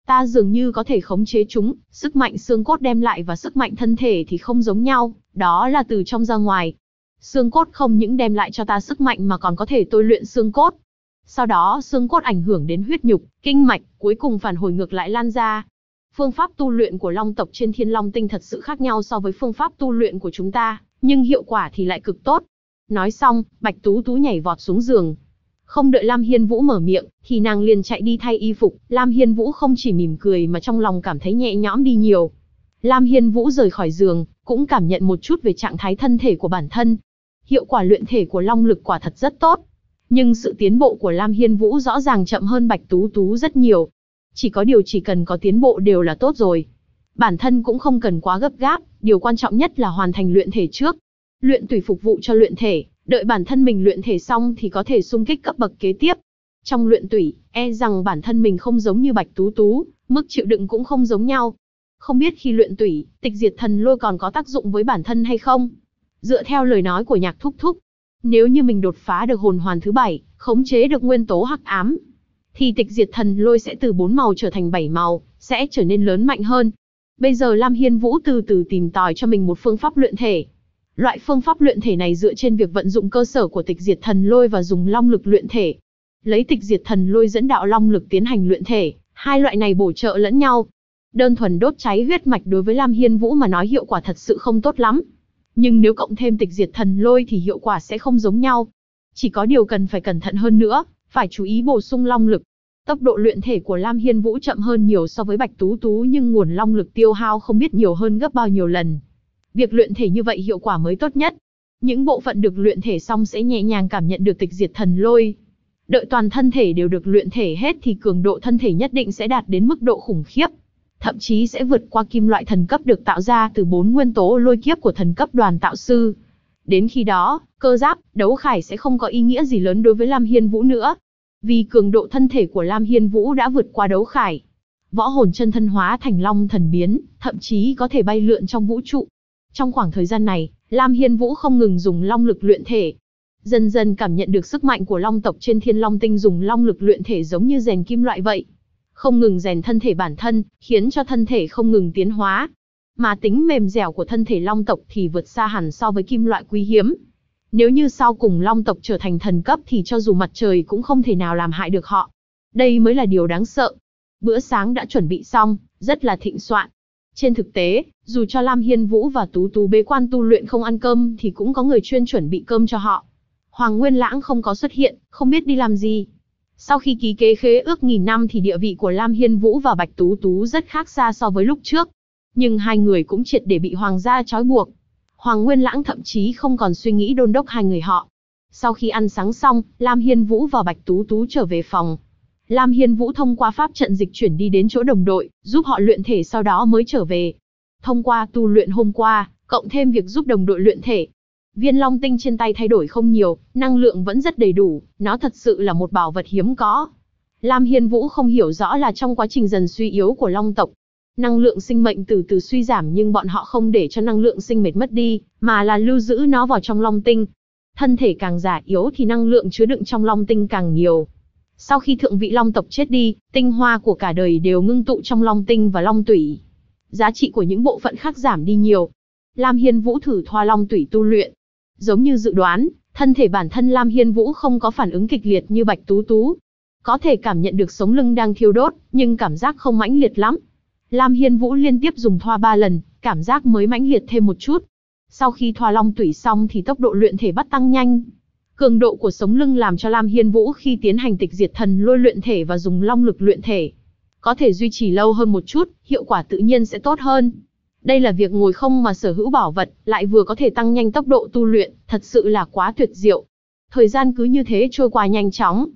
Ta dường như có thể khống chế chúng, sức mạnh xương cốt đem lại và sức mạnh thân thể thì không giống nhau, đó là từ trong ra ngoài. Xương cốt không những đem lại cho ta sức mạnh mà còn có thể tôi luyện xương cốt. Sau đó xương cốt ảnh hưởng đến huyết nhục, kinh mạch, cuối cùng phản hồi ngược lại lan ra. Phương pháp tu luyện của Long tộc trên Thiên Long Tinh thật sự khác nhau so với phương pháp tu luyện của chúng ta, nhưng hiệu quả thì lại cực tốt. Nói xong, Bạch Tú Tú nhảy vọt xuống giường. Không đợi Lam Hiên Vũ mở miệng, thì nàng liền chạy đi thay y phục. Lam Hiên Vũ không chỉ mỉm cười mà trong lòng cảm thấy nhẹ nhõm đi nhiều. Lam Hiên Vũ rời khỏi giường, cũng cảm nhận một chút về trạng thái thân thể của bản thân. Hiệu quả luyện thể của Long lực quả thật rất tốt. Nhưng sự tiến bộ của Lam Hiên Vũ rõ ràng chậm hơn Bạch Tú Tú rất nhiều. Chỉ có điều chỉ cần có tiến bộ đều là tốt rồi. Bản thân cũng không cần quá gấp gáp, điều quan trọng nhất là hoàn thành luyện thể trước. Luyện tùy phục vụ cho luyện thể, đợi bản thân mình luyện thể xong thì có thể xung kích cấp bậc kế tiếp. Trong luyện tủy, e rằng bản thân mình không giống như Bạch Tú Tú, mức chịu đựng cũng không giống nhau. Không biết khi luyện tủy, tịch diệt thần lôi còn có tác dụng với bản thân hay không? Dựa theo lời nói của Nhạc Thúc Thúc, nếu như mình đột phá được hồn hoàn thứ 7, khống chế được nguyên tố hắc ám, thì tịch diệt thần lôi sẽ từ 4 màu trở thành 7 màu, sẽ trở nên lớn mạnh hơn. Bây giờ Lam Hiên Vũ từ từ tìm tòi cho mình một phương pháp luyện thể. Loại phương pháp luyện thể này dựa trên việc vận dụng cơ sở của tịch diệt thần lôi và dùng long lực luyện thể. Lấy tịch diệt thần lôi dẫn đạo long lực tiến hành luyện thể, hai loại này bổ trợ lẫn nhau. Đơn thuần đốt cháy huyết mạch đối với Lam Hiên Vũ mà nói hiệu quả thật sự không tốt lắm. Nhưng nếu cộng thêm tịch diệt thần lôi thì hiệu quả sẽ không giống nhau. Chỉ có điều cần phải cẩn thận hơn nữa, phải chú ý bổ sung long lực. Tốc độ luyện thể của Lam Hiên Vũ chậm hơn nhiều so với Bạch Tú Tú nhưng nguồn long lực tiêu hao không biết nhiều hơn gấp bao nhiêu lần. Việc luyện thể như vậy hiệu quả mới tốt nhất. Những bộ phận được luyện thể xong sẽ nhẹ nhàng cảm nhận được tịch diệt thần lôi. Đợi toàn thân thể đều được luyện thể hết thì cường độ thân thể nhất định sẽ đạt đến mức độ khủng khiếp. Thậm chí sẽ vượt qua kim loại thần cấp được tạo ra từ 4 nguyên tố lôi kiếp của thần cấp Đoàn tạo sư. Đến khi đó, cơ giáp, đấu khải sẽ không có ý nghĩa gì lớn đối với Lam Hiên Vũ nữa. Vì cường độ thân thể của Lam Hiên Vũ đã vượt qua đấu khải. Võ hồn chân thân hóa thành long thần biến, thậm chí có thể bay lượn trong vũ trụ. Trong khoảng thời gian này, Lam Hiên Vũ không ngừng dùng long lực luyện thể. Dần dần cảm nhận được sức mạnh của long tộc trên Thiên Long Tinh dùng long lực luyện thể giống như rèn kim loại vậy. Không ngừng rèn thân thể bản thân, khiến cho thân thể không ngừng tiến hóa. Mà tính mềm dẻo của thân thể long tộc thì vượt xa hẳn so với kim loại quý hiếm. Nếu như sau cùng long tộc trở thành thần cấp thì cho dù mặt trời cũng không thể nào làm hại được họ. Đây mới là điều đáng sợ. Bữa sáng đã chuẩn bị xong, rất là thịnh soạn. Trên thực tế, dù cho Lam Hiên Vũ và Tú Tú bế quan tu luyện không ăn cơm thì cũng có người chuyên chuẩn bị cơm cho họ. Hoàng Nguyên Lãng không có xuất hiện, không biết đi làm gì. Sau khi ký kế khế ước 1000 năm thì địa vị của Lam Hiên Vũ và Bạch Tú Tú rất khác xa so với lúc trước. Nhưng hai người cũng triệt để bị hoàng gia trói buộc. Hoàng Nguyên Lãng thậm chí không còn suy nghĩ đôn đốc hai người họ. Sau khi ăn sáng xong, Lam Hiên Vũ và Bạch Tú Tú trở về phòng. Lam Hiên Vũ thông qua pháp trận dịch chuyển đi đến chỗ đồng đội, giúp họ luyện thể sau đó mới trở về. Thông qua tu luyện hôm qua, cộng thêm việc giúp đồng đội luyện thể, viên long tinh trên tay thay đổi không nhiều, năng lượng vẫn rất đầy đủ, nó thật sự là một bảo vật hiếm có. Lam Hiên Vũ không hiểu rõ là trong quá trình dần suy yếu của long tộc, năng lượng sinh mệnh từ từ suy giảm nhưng bọn họ không để cho năng lượng sinh mệnh mất đi, mà là lưu giữ nó vào trong long tinh. Thân thể càng già yếu thì năng lượng chứa đựng trong long tinh càng nhiều. Sau khi thượng vị long tộc chết đi, tinh hoa của cả đời đều ngưng tụ trong long tinh và long tủy. Giá trị của những bộ phận khác giảm đi nhiều. Lam Hiên Vũ thử thoa long tủy tu luyện. Giống như dự đoán, thân thể bản thân Lam Hiên Vũ không có phản ứng kịch liệt như Bạch Tú Tú. Có thể cảm nhận được sống lưng đang thiêu đốt, nhưng cảm giác không mãnh liệt lắm. Lam Hiên Vũ liên tiếp dùng thoa 3 lần, cảm giác mới mãnh liệt thêm một chút. Sau khi thoa long tủy xong thì tốc độ luyện thể bắt tăng nhanh. Cường độ của sống lưng làm cho Lam Hiên Vũ khi tiến hành tịch diệt thần lôi luyện thể và dùng long lực luyện thể, có thể duy trì lâu hơn một chút, hiệu quả tự nhiên sẽ tốt hơn. Đây là việc ngồi không mà sở hữu bảo vật, lại vừa có thể tăng nhanh tốc độ tu luyện, thật sự là quá tuyệt diệu. Thời gian cứ như thế trôi qua nhanh chóng.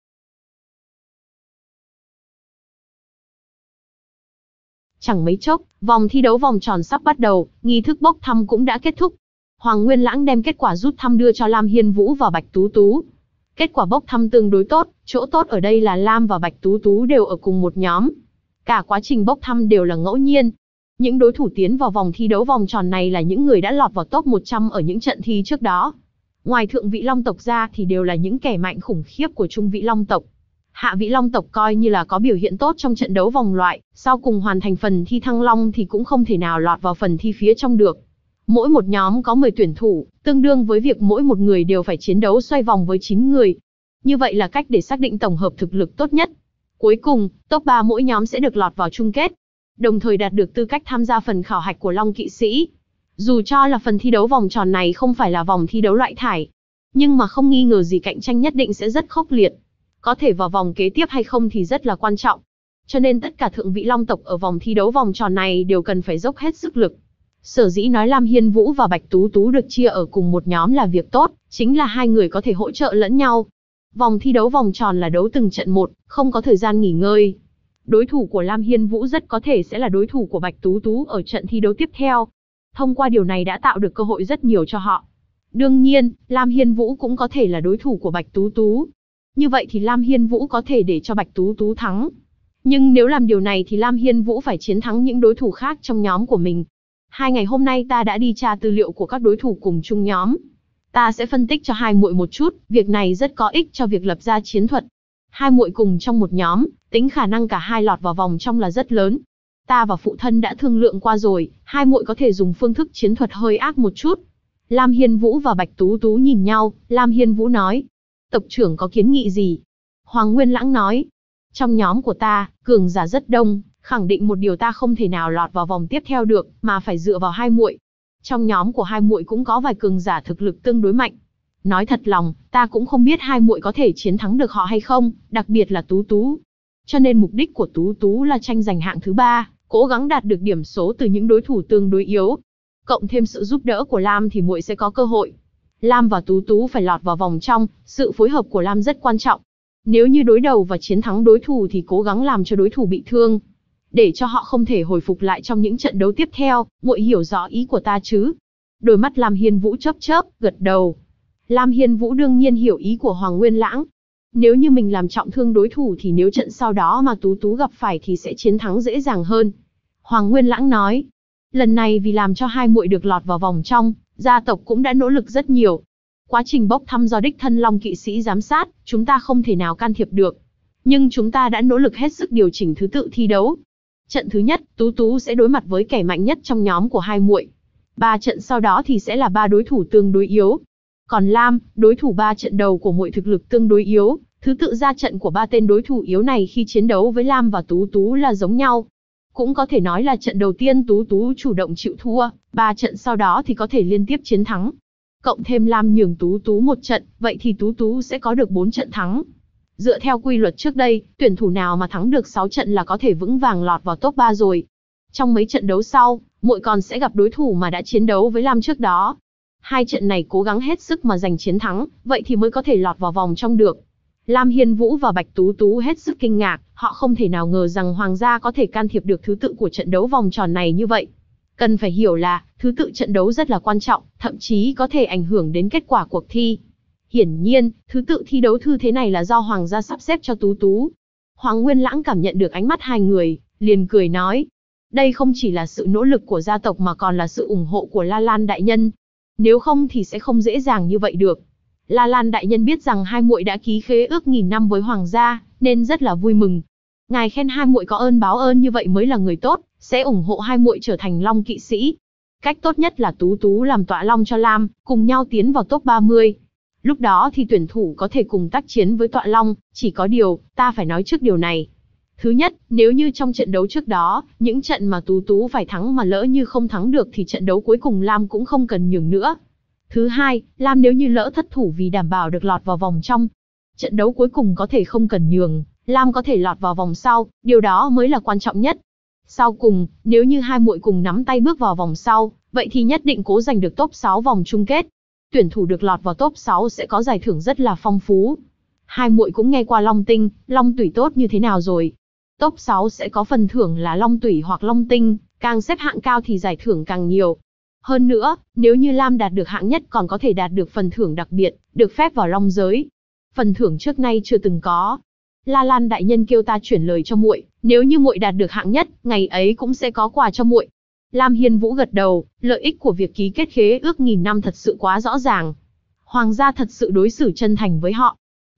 Chẳng mấy chốc, vòng thi đấu vòng tròn sắp bắt đầu, nghi thức bốc thăm cũng đã kết thúc. Hoàng Nguyên Lãng đem kết quả rút thăm đưa cho Lam Hiên Vũ và Bạch Tú Tú. Kết quả bốc thăm tương đối tốt, chỗ tốt ở đây là Lam và Bạch Tú Tú đều ở cùng một nhóm. Cả quá trình bốc thăm đều là ngẫu nhiên. Những đối thủ tiến vào vòng thi đấu vòng tròn này là những người đã lọt vào top 100 ở những trận thi trước đó. Ngoài thượng vị long tộc ra thì đều là những kẻ mạnh khủng khiếp của trung vị long tộc. Hạ Vĩ Long tộc coi như là có biểu hiện tốt trong trận đấu vòng loại, sau cùng hoàn thành phần thi Thăng Long thì cũng không thể nào lọt vào phần thi phía trong được. Mỗi một nhóm có 10 tuyển thủ, tương đương với việc mỗi một người đều phải chiến đấu xoay vòng với 9 người. Như vậy là cách để xác định tổng hợp thực lực tốt nhất. Cuối cùng, top 3 mỗi nhóm sẽ được lọt vào chung kết, đồng thời đạt được tư cách tham gia phần khảo hạch của Long Kỵ Sĩ. Dù cho là phần thi đấu vòng tròn này không phải là vòng thi đấu loại thải, nhưng mà không nghi ngờ gì cạnh tranh nhất định sẽ rất khốc liệt. Có thể vào vòng kế tiếp hay không thì rất là quan trọng. Cho nên tất cả thượng vị Long tộc ở vòng thi đấu vòng tròn này đều cần phải dốc hết sức lực. Sở dĩ nói Lam Hiên Vũ và Bạch Tú Tú được chia ở cùng một nhóm là việc tốt, chính là hai người có thể hỗ trợ lẫn nhau. Vòng thi đấu vòng tròn là đấu từng trận một, không có thời gian nghỉ ngơi. Đối thủ của Lam Hiên Vũ rất có thể sẽ là đối thủ của Bạch Tú Tú ở trận thi đấu tiếp theo. Thông qua điều này đã tạo được cơ hội rất nhiều cho họ. Đương nhiên, Lam Hiên Vũ cũng có thể là đối thủ của Bạch Tú Tú. Như vậy thì Lam Hiên Vũ có thể để cho Bạch Tú Tú thắng. Nhưng nếu làm điều này thì Lam Hiên Vũ phải chiến thắng những đối thủ khác trong nhóm của mình. 2 ngày hôm nay ta đã đi tra tư liệu của các đối thủ cùng chung nhóm. Ta sẽ phân tích cho hai muội một chút, việc này rất có ích cho việc lập ra chiến thuật. Hai muội cùng trong một nhóm, tính khả năng cả hai lọt vào vòng trong là rất lớn. Ta và phụ thân đã thương lượng qua rồi, hai muội có thể dùng phương thức chiến thuật hơi ác một chút. Lam Hiên Vũ và Bạch Tú Tú nhìn nhau, Lam Hiên Vũ nói. Tộc trưởng có kiến nghị gì? Hoàng Nguyên Lãng nói. Trong nhóm của ta, cường giả rất đông, khẳng định một điều ta không thể nào lọt vào vòng tiếp theo được, mà phải dựa vào hai muội. Trong nhóm của hai muội cũng có vài cường giả thực lực tương đối mạnh. Nói thật lòng, ta cũng không biết hai muội có thể chiến thắng được họ hay không, đặc biệt là Tú Tú. Cho nên mục đích của Tú Tú là tranh giành hạng thứ 3, cố gắng đạt được điểm số từ những đối thủ tương đối yếu. Cộng thêm sự giúp đỡ của Lam thì muội sẽ có cơ hội. Lam và Tú Tú phải lọt vào vòng trong, sự phối hợp của Lam rất quan trọng. Nếu như đối đầu và chiến thắng đối thủ thì cố gắng làm cho đối thủ bị thương, để cho họ không thể hồi phục lại trong những trận đấu tiếp theo. Muội hiểu rõ ý của ta chứ? Đôi mắt Lam Hiên Vũ chớp chớp, gật đầu. Lam Hiên Vũ đương nhiên hiểu ý của Hoàng Nguyên Lãng. Nếu như mình làm trọng thương đối thủ thì nếu trận sau đó mà Tú Tú gặp phải thì sẽ chiến thắng dễ dàng hơn. Hoàng Nguyên Lãng nói, lần này vì làm cho hai muội được lọt vào vòng trong, gia tộc cũng đã nỗ lực rất nhiều. Quá trình bốc thăm do đích thân Long Kỵ Sĩ giám sát, chúng ta không thể nào can thiệp được. Nhưng chúng ta đã nỗ lực hết sức điều chỉnh thứ tự thi đấu. Trận thứ nhất, Tú Tú sẽ đối mặt với kẻ mạnh nhất trong nhóm của hai muội. 3 trận sau đó thì sẽ là 3 đối thủ tương đối yếu. Còn Lam, đối thủ 3 trận đầu của muội thực lực tương đối yếu, thứ tự ra trận của 3 tên đối thủ yếu này khi chiến đấu với Lam và Tú Tú là giống nhau. Cũng có thể nói là trận đầu tiên Tú Tú chủ động chịu thua, 3 trận sau đó thì có thể liên tiếp chiến thắng. Cộng thêm Lam nhường Tú Tú 1 trận, vậy thì Tú Tú sẽ có được 4 trận thắng. Dựa theo quy luật trước đây, tuyển thủ nào mà thắng được 6 trận là có thể vững vàng lọt vào top 3 rồi. Trong mấy trận đấu sau, muội còn sẽ gặp đối thủ mà đã chiến đấu với Lam trước đó. 2 trận này cố gắng hết sức mà giành chiến thắng, vậy thì mới có thể lọt vào vòng trong được. Lam Hiên Vũ và Bạch Tú Tú hết sức kinh ngạc, họ không thể nào ngờ rằng Hoàng gia có thể can thiệp được thứ tự của trận đấu vòng tròn này như vậy. Cần phải hiểu là, thứ tự trận đấu rất là quan trọng, thậm chí có thể ảnh hưởng đến kết quả cuộc thi. Hiển nhiên, thứ tự thi đấu thư thế này là do Hoàng gia sắp xếp cho Tú Tú. Hoàng Nguyên Lãng cảm nhận được ánh mắt hai người, liền cười nói. Đây không chỉ là sự nỗ lực của gia tộc mà còn là sự ủng hộ của La Lan đại nhân. Nếu không thì sẽ không dễ dàng như vậy được. La Lan đại nhân biết rằng hai muội đã ký khế ước nghìn năm với Hoàng gia, nên rất là vui mừng. Ngài khen hai muội có ơn báo ơn như vậy mới là người tốt, sẽ ủng hộ hai muội trở thành Long Kỵ Sĩ. Cách tốt nhất là Tú Tú làm tọa long cho Lam, cùng nhau tiến vào top 30. Lúc đó thì tuyển thủ có thể cùng tác chiến với tọa long, chỉ có điều, ta phải nói trước điều này. Thứ nhất, nếu như trong trận đấu trước đó, những trận mà Tú Tú phải thắng mà lỡ như không thắng được thì trận đấu cuối cùng Lam cũng không cần nhường nữa. Thứ hai, Lam nếu như lỡ thất thủ vì đảm bảo được lọt vào vòng trong, trận đấu cuối cùng có thể không cần nhường, Lam có thể lọt vào vòng sau, điều đó mới là quan trọng nhất. Sau cùng, nếu như hai muội cùng nắm tay bước vào vòng sau, vậy thì nhất định cố giành được top 6 vòng chung kết. Tuyển thủ được lọt vào top 6 sẽ có giải thưởng rất là phong phú. Hai muội cũng nghe qua Long Tinh, Long Tủy tốt như thế nào rồi. Top 6 sẽ có phần thưởng là Long Tủy hoặc Long Tinh, càng xếp hạng cao thì giải thưởng càng nhiều. Hơn nữa, nếu như Lam đạt được hạng nhất còn có thể đạt được phần thưởng đặc biệt, được phép vào Long giới. Phần thưởng trước nay chưa từng có. La Lan đại nhân kêu ta chuyển lời cho muội, nếu như muội đạt được hạng nhất, ngày ấy cũng sẽ có quà cho muội. Lam Hiên Vũ gật đầu, lợi ích của việc ký kết khế ước nghìn năm thật sự quá rõ ràng. Hoàng gia thật sự đối xử chân thành với họ.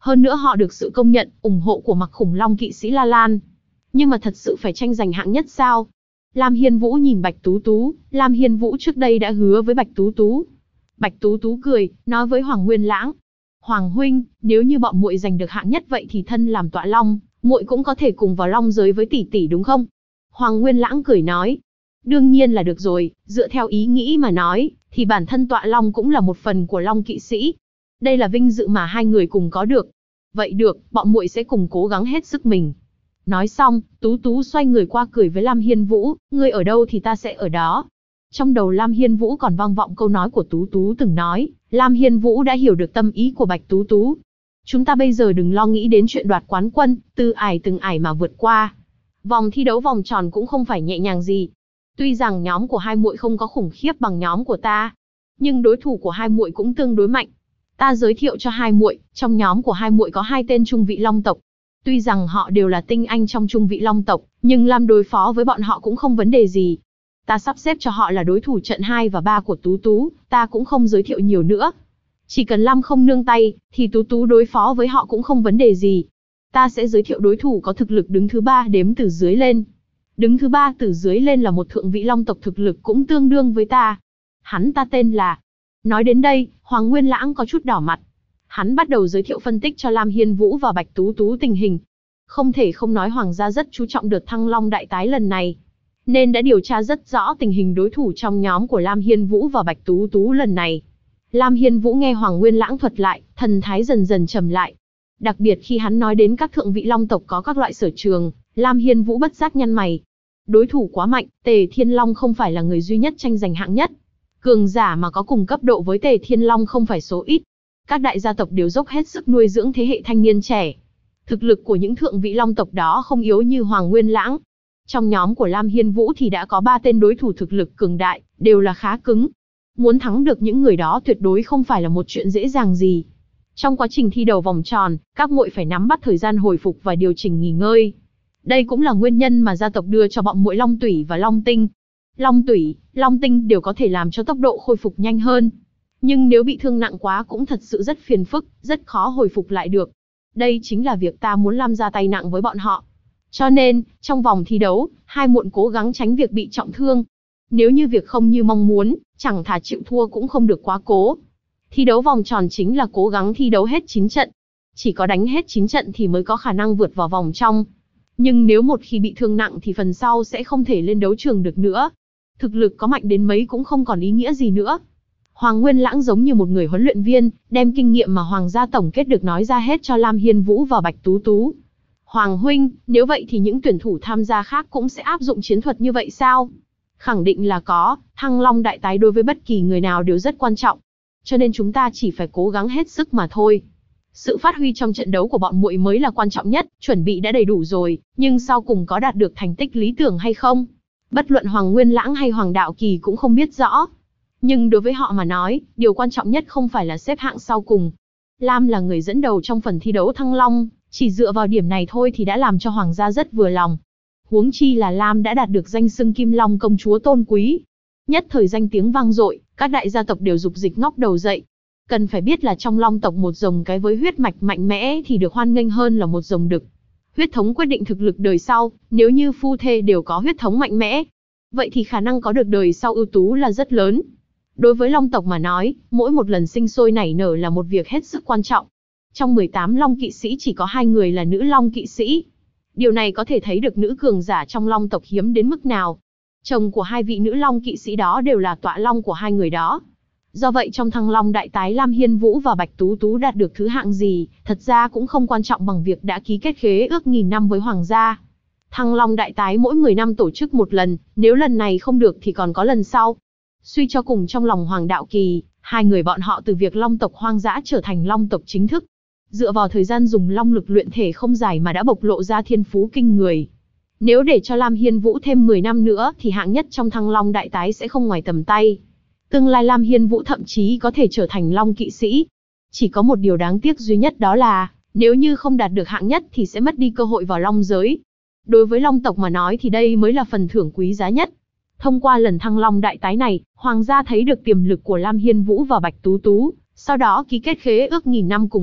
Hơn nữa họ được sự công nhận, ủng hộ của mặc khủng long kỵ sĩ La Lan. Nhưng mà thật sự phải tranh giành hạng nhất sao? Lam Hiên Vũ nhìn Bạch Tú Tú, Lam Hiên Vũ trước đây đã hứa với Bạch Tú Tú. Bạch Tú Tú cười, nói với Hoàng Nguyên Lãng: "Hoàng huynh, nếu như bọn muội giành được hạng nhất vậy thì thân làm tọa long, muội cũng có thể cùng vào long giới với tỷ tỷ đúng không?" Hoàng Nguyên Lãng cười nói: "Đương nhiên là được rồi, dựa theo ý nghĩ mà nói, thì bản thân tọa long cũng là một phần của long kỵ sĩ. Đây là vinh dự mà hai người cùng có được. Vậy được, bọn muội sẽ cùng cố gắng hết sức mình." Nói xong, Tú Tú xoay người qua cười với Lam Hiên Vũ: "Ngươi ở đâu thì ta sẽ ở đó." Trong đầu Lam Hiên Vũ còn vang vọng câu nói của Tú Tú từng nói, Lam Hiên Vũ đã hiểu được tâm ý của Bạch Tú Tú. Chúng ta bây giờ đừng lo nghĩ đến chuyện đoạt quán quân, từng ải mà vượt qua. Vòng thi đấu vòng tròn cũng không phải nhẹ nhàng gì. Tuy rằng nhóm của hai muội không có khủng khiếp bằng nhóm của ta, nhưng đối thủ của hai muội cũng tương đối mạnh. Ta giới thiệu cho hai muội, trong nhóm của hai muội có hai tên trung vị long tộc. Tuy rằng họ đều là tinh anh trong trung vị long tộc, nhưng Lam đối phó với bọn họ cũng không vấn đề gì. Ta sắp xếp cho họ là đối thủ trận 2 và 3 của Tú Tú, ta cũng không giới thiệu nhiều nữa. Chỉ cần Lam không nương tay, thì Tú Tú đối phó với họ cũng không vấn đề gì. Ta sẽ giới thiệu đối thủ có thực lực đứng thứ 3 đếm từ dưới lên. Đứng thứ 3 từ dưới lên là một thượng vị long tộc thực lực cũng tương đương với ta. Hắn ta tên là... Nói đến đây, Hoàng Nguyên Lãng có chút đỏ mặt. Hắn bắt đầu giới thiệu phân tích cho Lam Hiên Vũ và Bạch Tú Tú tình hình. Không thể không nói Hoàng gia rất chú trọng đợt Thăng Long đại tái lần này, nên đã điều tra rất rõ tình hình đối thủ trong nhóm của Lam Hiên Vũ và Bạch Tú Tú lần này. Lam Hiên Vũ nghe Hoàng Nguyên Lãng thuật lại, thần thái dần dần trầm lại. Đặc biệt khi hắn nói đến các thượng vị long tộc có các loại sở trường, Lam Hiên Vũ bất giác nhăn mày. Đối thủ quá mạnh, Tề Thiên Long không phải là người duy nhất tranh giành hạng nhất. Cường giả mà có cùng cấp độ với Tề Thiên Long không phải số ít. Các đại gia tộc đều dốc hết sức nuôi dưỡng thế hệ thanh niên trẻ. Thực lực của những thượng vị long tộc đó không yếu như Hoàng Nguyên Lãng. Trong nhóm của Lam Hiên Vũ thì đã có 3 tên đối thủ thực lực cường đại, đều là khá cứng. Muốn thắng được những người đó tuyệt đối không phải là một chuyện dễ dàng gì. Trong quá trình thi đấu vòng tròn, các muội phải nắm bắt thời gian hồi phục và điều chỉnh nghỉ ngơi. Đây cũng là nguyên nhân mà gia tộc đưa cho bọn muội Long Tủy và Long Tinh. Long Tủy, Long Tinh đều có thể làm cho tốc độ khôi phục nhanh hơn. Nhưng nếu bị thương nặng quá cũng thật sự rất phiền phức, rất khó hồi phục lại được. Đây chính là việc ta muốn Lam ra tay nặng với bọn họ. Cho nên, trong vòng thi đấu, hai muội cố gắng tránh việc bị trọng thương. Nếu như việc không như mong muốn, chẳng thà chịu thua cũng không được quá cố. Thi đấu vòng tròn chính là cố gắng thi đấu hết 9 trận. Chỉ có đánh hết 9 trận thì mới có khả năng vượt vào vòng trong. Nhưng nếu một khi bị thương nặng thì phần sau sẽ không thể lên đấu trường được nữa. Thực lực có mạnh đến mấy cũng không còn ý nghĩa gì nữa. Hoàng Nguyên Lãng giống như một người huấn luyện viên, đem kinh nghiệm mà Hoàng gia tổng kết được nói ra hết cho Lam Hiên Vũ và Bạch Tú Tú. Hoàng huynh, nếu vậy thì những tuyển thủ tham gia khác cũng sẽ áp dụng chiến thuật như vậy sao? Khẳng định là có, Thăng Long đại tái đối với bất kỳ người nào đều rất quan trọng. Cho nên chúng ta chỉ phải cố gắng hết sức mà thôi. Sự phát huy trong trận đấu của bọn muội mới là quan trọng nhất, chuẩn bị đã đầy đủ rồi, nhưng sau cùng có đạt được thành tích lý tưởng hay không? Bất luận Hoàng Nguyên Lãng hay Hoàng Đạo Kỳ cũng không biết rõ. Nhưng đối với họ mà nói, điều quan trọng nhất không phải là xếp hạng sau cùng. Lam là người dẫn đầu trong phần thi đấu Thăng Long, chỉ dựa vào điểm này thôi thì đã làm cho Hoàng gia rất vừa lòng. Huống chi là Lam đã đạt được danh xưng Kim Long công chúa tôn quý. Nhất thời danh tiếng vang dội, các đại gia tộc đều dục dịch ngóc đầu dậy. Cần phải biết là trong Long tộc một rồng cái với huyết mạch mạnh mẽ thì được hoan nghênh hơn là một rồng đực. Huyết thống quyết định thực lực đời sau, nếu như phu thê đều có huyết thống mạnh mẽ, vậy thì khả năng có được đời sau ưu tú là rất lớn. Đối với Long tộc mà nói, mỗi một lần sinh sôi nảy nở là một việc hết sức quan trọng. Trong 18 Long kỵ sĩ chỉ có 2 người là nữ Long kỵ sĩ. Điều này có thể thấy được nữ cường giả trong Long tộc hiếm đến mức nào. Chồng của 2 vị nữ Long kỵ sĩ đó đều là tọa Long của 2 người đó. Do vậy trong Thăng Long đại tái Lam Hiên Vũ và Bạch Tú Tú đạt được thứ hạng gì, thật ra cũng không quan trọng bằng việc đã ký kết khế ước nghìn năm với Hoàng gia. Thăng Long đại tái mỗi 10 năm tổ chức một lần, nếu lần này không được thì còn có lần sau. Suy cho cùng trong lòng Hoàng Đạo Kỳ, 2 người bọn họ từ việc Long tộc hoang dã trở thành Long tộc chính thức. Dựa vào thời gian dùng Long lực luyện thể không dài mà đã bộc lộ ra thiên phú kinh người. Nếu để cho Lam Hiên Vũ thêm 10 năm nữa thì hạng nhất trong Thăng Long đại tái sẽ không ngoài tầm tay. Tương lai Lam Hiên Vũ thậm chí có thể trở thành Long kỵ sĩ. Chỉ có một điều đáng tiếc duy nhất đó là, nếu như không đạt được hạng nhất thì sẽ mất đi cơ hội vào Long giới. Đối với Long tộc mà nói thì đây mới là phần thưởng quý giá nhất. Thông qua lần Thăng Long đại tái này, Hoàng gia thấy được tiềm lực của Lam Hiên Vũ và Bạch Tú Tú, sau đó ký kết khế ước nghìn năm cùng họ,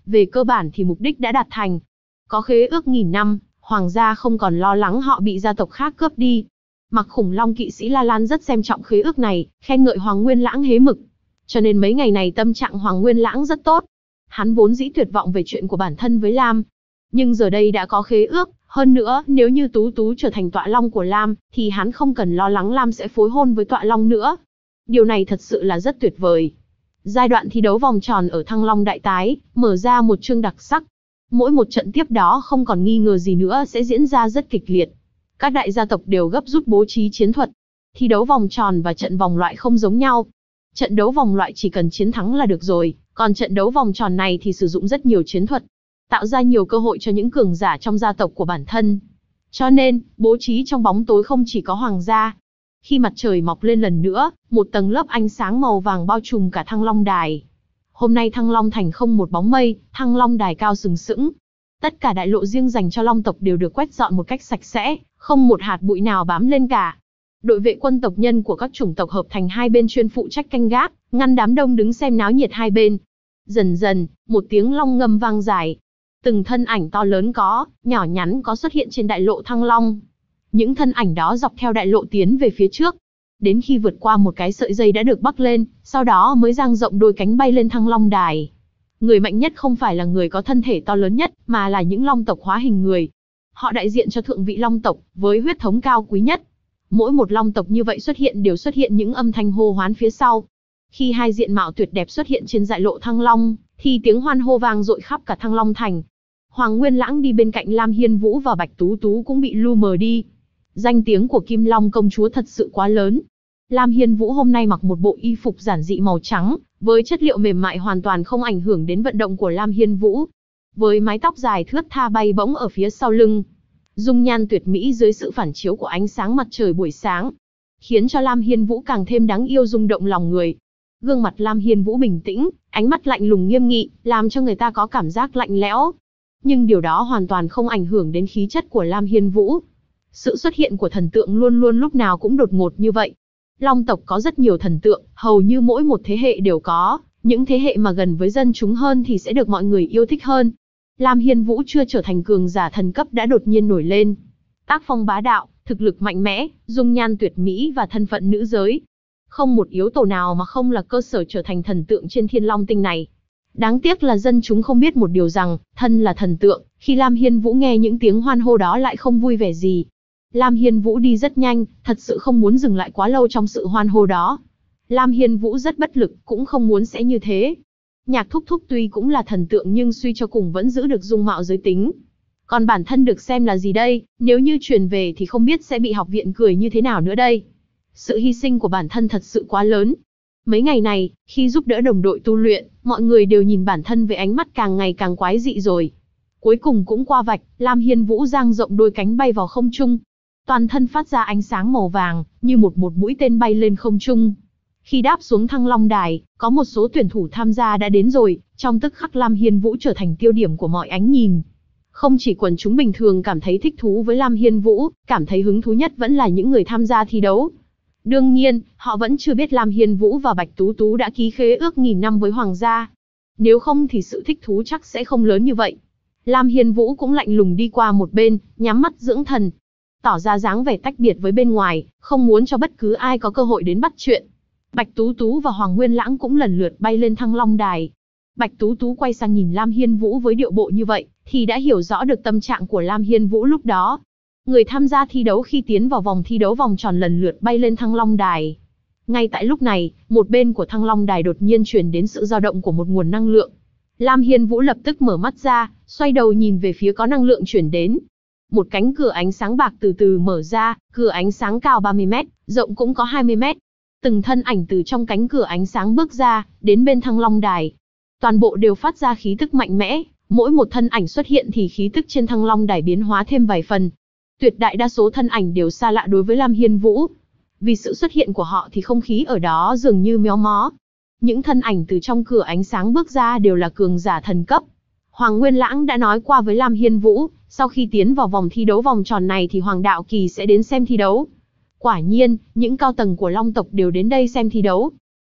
Về cơ bản thì mục đích đã đạt thành. Có khế ước nghìn năm, hoàng gia không còn lo lắng họ bị gia tộc khác cướp đi. Mặc Khủng Long kỵ sĩ La Lan rất xem trọng khế ước này, khen ngợi Hoàng Nguyên Lãng hế mực. Cho nên mấy ngày này tâm trạng Hoàng Nguyên Lãng rất tốt. Hắn vốn dĩ tuyệt vọng về chuyện của bản thân với Lam. Nhưng giờ đây đã có khế ước, hơn nữa nếu như Tú Tú trở thành tọa long của Lam, thì hắn không cần lo lắng Lam sẽ phối hôn với tọa long nữa. Điều này thật sự là rất tuyệt vời. Giai đoạn thi đấu vòng tròn ở Thăng Long Đại Tái, mở ra một chương đặc sắc. Mỗi một trận tiếp đó không còn nghi ngờ gì nữa sẽ diễn ra rất kịch liệt. Các đại gia tộc đều gấp rút bố trí chiến thuật. Thi đấu vòng tròn và trận vòng loại không giống nhau. Trận đấu vòng loại chỉ cần chiến thắng là được rồi, còn trận đấu vòng tròn này thì sử dụng rất nhiều chiến thuật, tạo ra nhiều cơ hội cho những cường giả trong gia tộc của bản thân. Cho nên, bố trí trong bóng tối không chỉ có hoàng gia. Khi mặt trời mọc lên lần nữa, một tầng lớp ánh sáng màu vàng bao trùm cả Thăng Long Đài. Hôm nay Thăng Long Thành không một bóng mây, Thăng Long Đài cao sừng sững. Tất cả đại lộ riêng dành cho Long tộc đều được quét dọn một cách sạch sẽ, không một hạt bụi nào bám lên cả. Đội vệ quân tộc nhân của các chủng tộc hợp thành hai bên chuyên phụ trách canh gác, ngăn đám đông đứng xem náo nhiệt hai bên. Dần dần, một tiếng long ngâm vang dài. Từng thân ảnh to lớn có, nhỏ nhắn có xuất hiện trên đại lộ Thăng Long. Những thân ảnh đó dọc theo đại lộ tiến về phía trước. Đến khi vượt qua một cái sợi dây đã được bắc lên, sau đó mới dang rộng đôi cánh bay lên Thăng Long Đài. Người mạnh nhất không phải là người có thân thể to lớn nhất, mà là những long tộc hóa hình người. Họ đại diện cho thượng vị long tộc, với huyết thống cao quý nhất. Mỗi một long tộc như vậy đều xuất hiện những âm thanh hô hoán phía sau. Khi hai diện mạo tuyệt đẹp xuất hiện trên đại lộ Thăng Long, thì tiếng hoan hô vang dội khắp cả Thăng Long Thành. Hoàng Nguyên Lãng đi bên cạnh Lam Hiên Vũ và Bạch Tú Tú cũng bị lu mờ đi. Danh tiếng của Kim Long công chúa thật sự quá lớn. Lam Hiên Vũ hôm nay mặc một bộ y phục giản dị màu trắng, với chất liệu mềm mại hoàn toàn không ảnh hưởng đến vận động của Lam Hiên Vũ. Với mái tóc dài thướt tha bay bổng ở phía sau lưng, dung nhan tuyệt mỹ dưới sự phản chiếu của ánh sáng mặt trời buổi sáng, khiến cho Lam Hiên Vũ càng thêm đáng yêu rung động lòng người. Gương mặt Lam Hiên Vũ bình tĩnh, ánh mắt lạnh lùng nghiêm nghị, làm cho người ta có cảm giác lạnh lẽo. Nhưng điều đó hoàn toàn không ảnh hưởng đến khí chất của Lam Hiên Vũ. Sự xuất hiện của thần tượng luôn luôn lúc nào cũng đột ngột như vậy. Long tộc có rất nhiều thần tượng, hầu như mỗi một thế hệ đều có, những thế hệ mà gần với dân chúng hơn thì sẽ được mọi người yêu thích hơn. Lam Hiên Vũ chưa trở thành cường giả thần cấp đã đột nhiên nổi lên. Tác phong bá đạo, thực lực mạnh mẽ, dung nhan tuyệt mỹ và thân phận nữ giới. Không một yếu tố nào mà không là cơ sở trở thành thần tượng trên Thiên Long Tinh này. Đáng tiếc là dân chúng không biết một điều rằng, thân là thần tượng, khi Lam Hiên Vũ nghe những tiếng hoan hô đó lại không vui vẻ gì. Lam Hiên Vũ đi rất nhanh, thật sự không muốn dừng lại quá lâu trong sự hoan hô đó. Lam Hiên Vũ rất bất lực, cũng không muốn sẽ như thế. Nhạc Thúc Thúc tuy cũng là thần tượng nhưng suy cho cùng vẫn giữ được dung mạo giới tính. Còn bản thân được xem là gì đây, nếu như truyền về thì không biết sẽ bị học viện cười như thế nào nữa đây. Sự hy sinh của bản thân thật sự quá lớn. Mấy ngày này, khi giúp đỡ đồng đội tu luyện, mọi người đều nhìn bản thân với ánh mắt càng ngày càng quái dị rồi. Cuối cùng cũng qua vạch, Lam Hiên Vũ dang rộng đôi cánh bay vào không trung. Toàn thân phát ra ánh sáng màu vàng, như một mũi tên bay lên không trung. Khi đáp xuống Thăng Long Đài, có một số tuyển thủ tham gia đã đến rồi, trong tức khắc Lam Hiên Vũ trở thành tiêu điểm của mọi ánh nhìn. Không chỉ quần chúng bình thường cảm thấy thích thú với Lam Hiên Vũ, cảm thấy hứng thú nhất vẫn là những người tham gia thi đấu. Đương nhiên, họ vẫn chưa biết Lam Hiên Vũ và Bạch Tú Tú đã ký khế ước nghìn năm với Hoàng gia. Nếu không thì sự thích thú chắc sẽ không lớn như vậy. Lam Hiên Vũ cũng lạnh lùng đi qua một bên, nhắm mắt dưỡng thần. Tỏ ra dáng vẻ tách biệt với bên ngoài, không muốn cho bất cứ ai có cơ hội đến bắt chuyện. Bạch Tú Tú và Hoàng Nguyên Lãng cũng lần lượt bay lên Thăng Long Đài. Bạch Tú Tú quay sang nhìn Lam Hiên Vũ với điệu bộ như vậy, thì đã hiểu rõ được tâm trạng của Lam Hiên Vũ lúc đó. Người tham gia thi đấu khi tiến vào vòng thi đấu vòng tròn lần lượt bay lên Thăng Long Đài. Ngay tại lúc này, một bên của Thăng Long Đài đột nhiên truyền đến sự dao động của một nguồn năng lượng. Lam Hiên Vũ lập tức mở mắt ra, xoay đầu nhìn về phía có năng lượng truyền đến. Một cánh cửa ánh sáng bạc từ từ mở ra, cửa ánh sáng cao 30 mét, rộng cũng có 20 mét. Từng thân ảnh từ trong cánh cửa ánh sáng bước ra, đến bên Thăng Long Đài. Toàn bộ đều phát ra khí tức mạnh mẽ, mỗi một thân ảnh xuất hiện thì khí tức trên Thăng Long Đài biến hóa thêm vài phần. Tuyệt đại đa số thân ảnh đều xa lạ đối với Lam Hiên Vũ. Vì sự xuất hiện của họ thì không khí ở đó dường như méo mó. Những thân ảnh từ trong cửa ánh sáng bước ra đều là cường giả thần cấp. Hoàng Nguyên Lãng đã nói qua với Lam Hiên Vũ, sau khi tiến vào vòng thi đấu vòng tròn này thì Hoàng Đạo Kỳ sẽ đến xem thi đấu. Quả nhiên, những cao tầng của Long tộc đều đến đây xem thi đấu.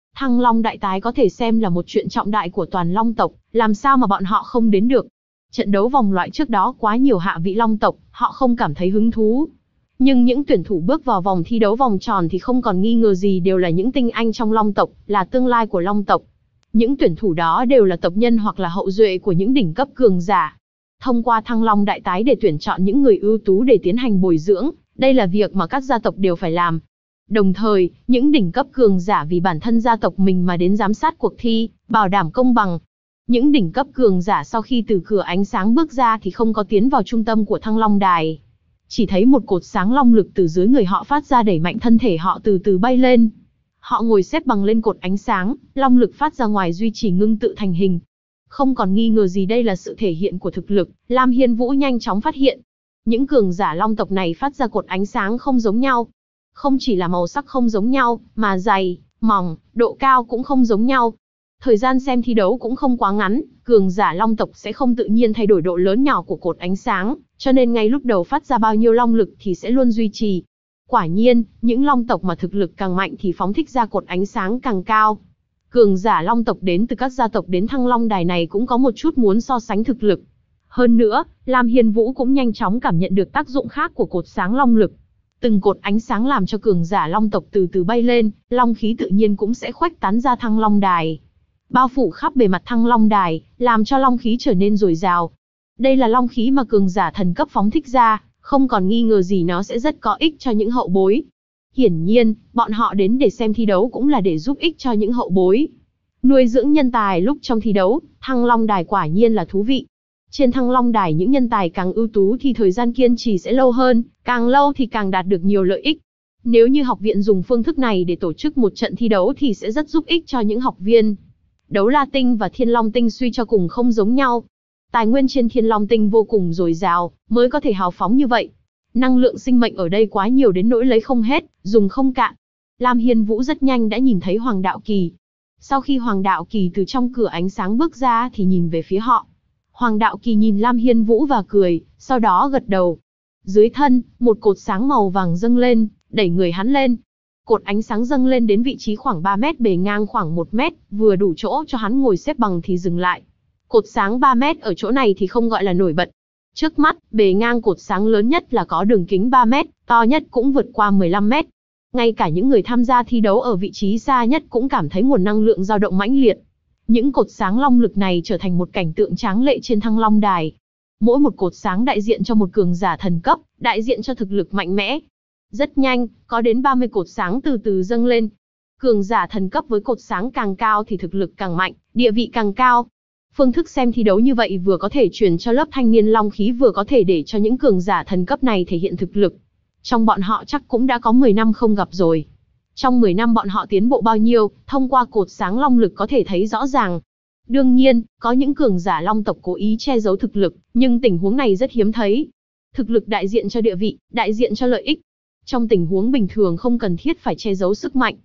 Thăng Long đại tái có thể xem là một chuyện trọng đại của toàn Long tộc, làm sao mà bọn họ không đến được. Trận đấu vòng loại trước đó quá nhiều hạ vị Long tộc, họ không cảm thấy hứng thú. Nhưng những tuyển thủ bước vào vòng thi đấu vòng tròn thì không còn nghi ngờ gì đều là những tinh anh trong Long tộc, là tương lai của Long tộc. Những tuyển thủ đó đều là tộc nhân hoặc là hậu duệ của những đỉnh cấp cường giả. Thông qua Thăng Long đại tái để tuyển chọn những người ưu tú để tiến hành bồi dưỡng, đây là việc mà các gia tộc đều phải làm. Đồng thời, những đỉnh cấp cường giả vì bản thân gia tộc mình mà đến giám sát cuộc thi, bảo đảm công bằng. Những đỉnh cấp cường giả sau khi từ cửa ánh sáng bước ra thì không có tiến vào trung tâm của Thăng Long đài. Chỉ thấy một cột sáng long lực từ dưới người họ phát ra đẩy mạnh thân thể họ từ từ bay lên. Họ ngồi xếp bằng lên cột ánh sáng, long lực phát ra ngoài duy trì ngưng tự thành hình. Không còn nghi ngờ gì đây là sự thể hiện của thực lực, Lam Hiên Vũ nhanh chóng phát hiện. Những cường giả long tộc này phát ra cột ánh sáng không giống nhau. Không chỉ là màu sắc không giống nhau, mà dày, mỏng, độ cao cũng không giống nhau. Thời gian xem thi đấu cũng không quá ngắn, cường giả long tộc sẽ không tự nhiên thay đổi độ lớn nhỏ của cột ánh sáng, cho nên ngay lúc đầu phát ra bao nhiêu long lực thì sẽ luôn duy trì. Quả nhiên, những long tộc mà thực lực càng mạnh thì phóng thích ra cột ánh sáng càng cao. Cường giả long tộc đến từ các gia tộc đến Thăng Long đài này cũng có một chút muốn so sánh thực lực. Hơn nữa, Lam Hiên Vũ cũng nhanh chóng cảm nhận được tác dụng khác của cột sáng long lực. Từng cột ánh sáng làm cho cường giả long tộc từ từ bay lên, long khí tự nhiên cũng sẽ khuếch tán ra Thăng Long đài, bao phủ khắp bề mặt Thăng Long đài, làm cho long khí trở nên dồi dào. Đây là long khí mà cường giả thần cấp phóng thích ra, không còn nghi ngờ gì nó sẽ rất có ích cho những hậu bối. Hiển nhiên, bọn họ đến để xem thi đấu cũng là để giúp ích cho những hậu bối. Nuôi dưỡng nhân tài lúc trong thi đấu, Thăng Long đài quả nhiên là thú vị. Trên Thăng Long đài những nhân tài càng ưu tú thì thời gian kiên trì sẽ lâu hơn, càng lâu thì càng đạt được nhiều lợi ích. Nếu như học viện dùng phương thức này để tổ chức một trận thi đấu thì sẽ rất giúp ích cho những học viên. Đấu La Tinh và Thiên Long Tinh suy cho cùng không giống nhau. Tài nguyên trên Thiên Long Tinh vô cùng dồi dào, mới có thể hào phóng như vậy. Năng lượng sinh mệnh ở đây quá nhiều đến nỗi lấy không hết, dùng không cạn. Lam Hiên Vũ rất nhanh đã nhìn thấy Hoàng Đạo Kỳ. Sau khi Hoàng Đạo Kỳ từ trong cửa ánh sáng bước ra thì nhìn về phía họ. Hoàng Đạo Kỳ nhìn Lam Hiên Vũ và cười, sau đó gật đầu. Dưới thân, một cột sáng màu vàng dâng lên, đẩy người hắn lên. Cột ánh sáng dâng lên đến vị trí khoảng 3 mét, bề ngang khoảng 1 mét, vừa đủ chỗ cho hắn ngồi xếp bằng thì dừng lại. Cột sáng 3 mét ở chỗ này thì không gọi là nổi bật. Trước mắt, bề ngang cột sáng lớn nhất là có đường kính 3 mét, to nhất cũng vượt qua 15 mét. Ngay cả những người tham gia thi đấu ở vị trí xa nhất cũng cảm thấy nguồn năng lượng dao động mãnh liệt. Những cột sáng long lực này trở thành một cảnh tượng tráng lệ trên Thăng Long đài. Mỗi một cột sáng đại diện cho một cường giả thần cấp, đại diện cho thực lực mạnh mẽ. Rất nhanh, có đến 30 cột sáng từ từ dâng lên. Cường giả thần cấp với cột sáng càng cao thì thực lực càng mạnh, địa vị càng cao. Phương thức xem thi đấu như vậy vừa có thể truyền cho lớp thanh niên long khí, vừa có thể để cho những cường giả thần cấp này thể hiện thực lực. Trong bọn họ chắc cũng đã có 10 năm không gặp rồi. Trong 10 năm bọn họ tiến bộ bao nhiêu, thông qua cột sáng long lực có thể thấy rõ ràng. Đương nhiên, có những cường giả long tộc cố ý che giấu thực lực, nhưng tình huống này rất hiếm thấy. Thực lực đại diện cho địa vị, đại diện cho lợi ích. Trong tình huống bình thường không cần thiết phải che giấu sức mạnh.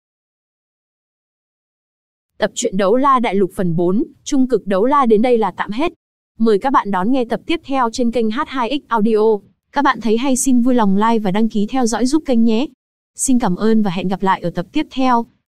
Tập truyện Đấu La Đại Lục phần 4, Trung cực Đấu La đến đây là tạm hết. Mời các bạn đón nghe tập tiếp theo trên kênh H2X Audio. Các bạn thấy hay xin vui lòng like và đăng ký theo dõi giúp kênh nhé. Xin cảm ơn và hẹn gặp lại ở tập tiếp theo.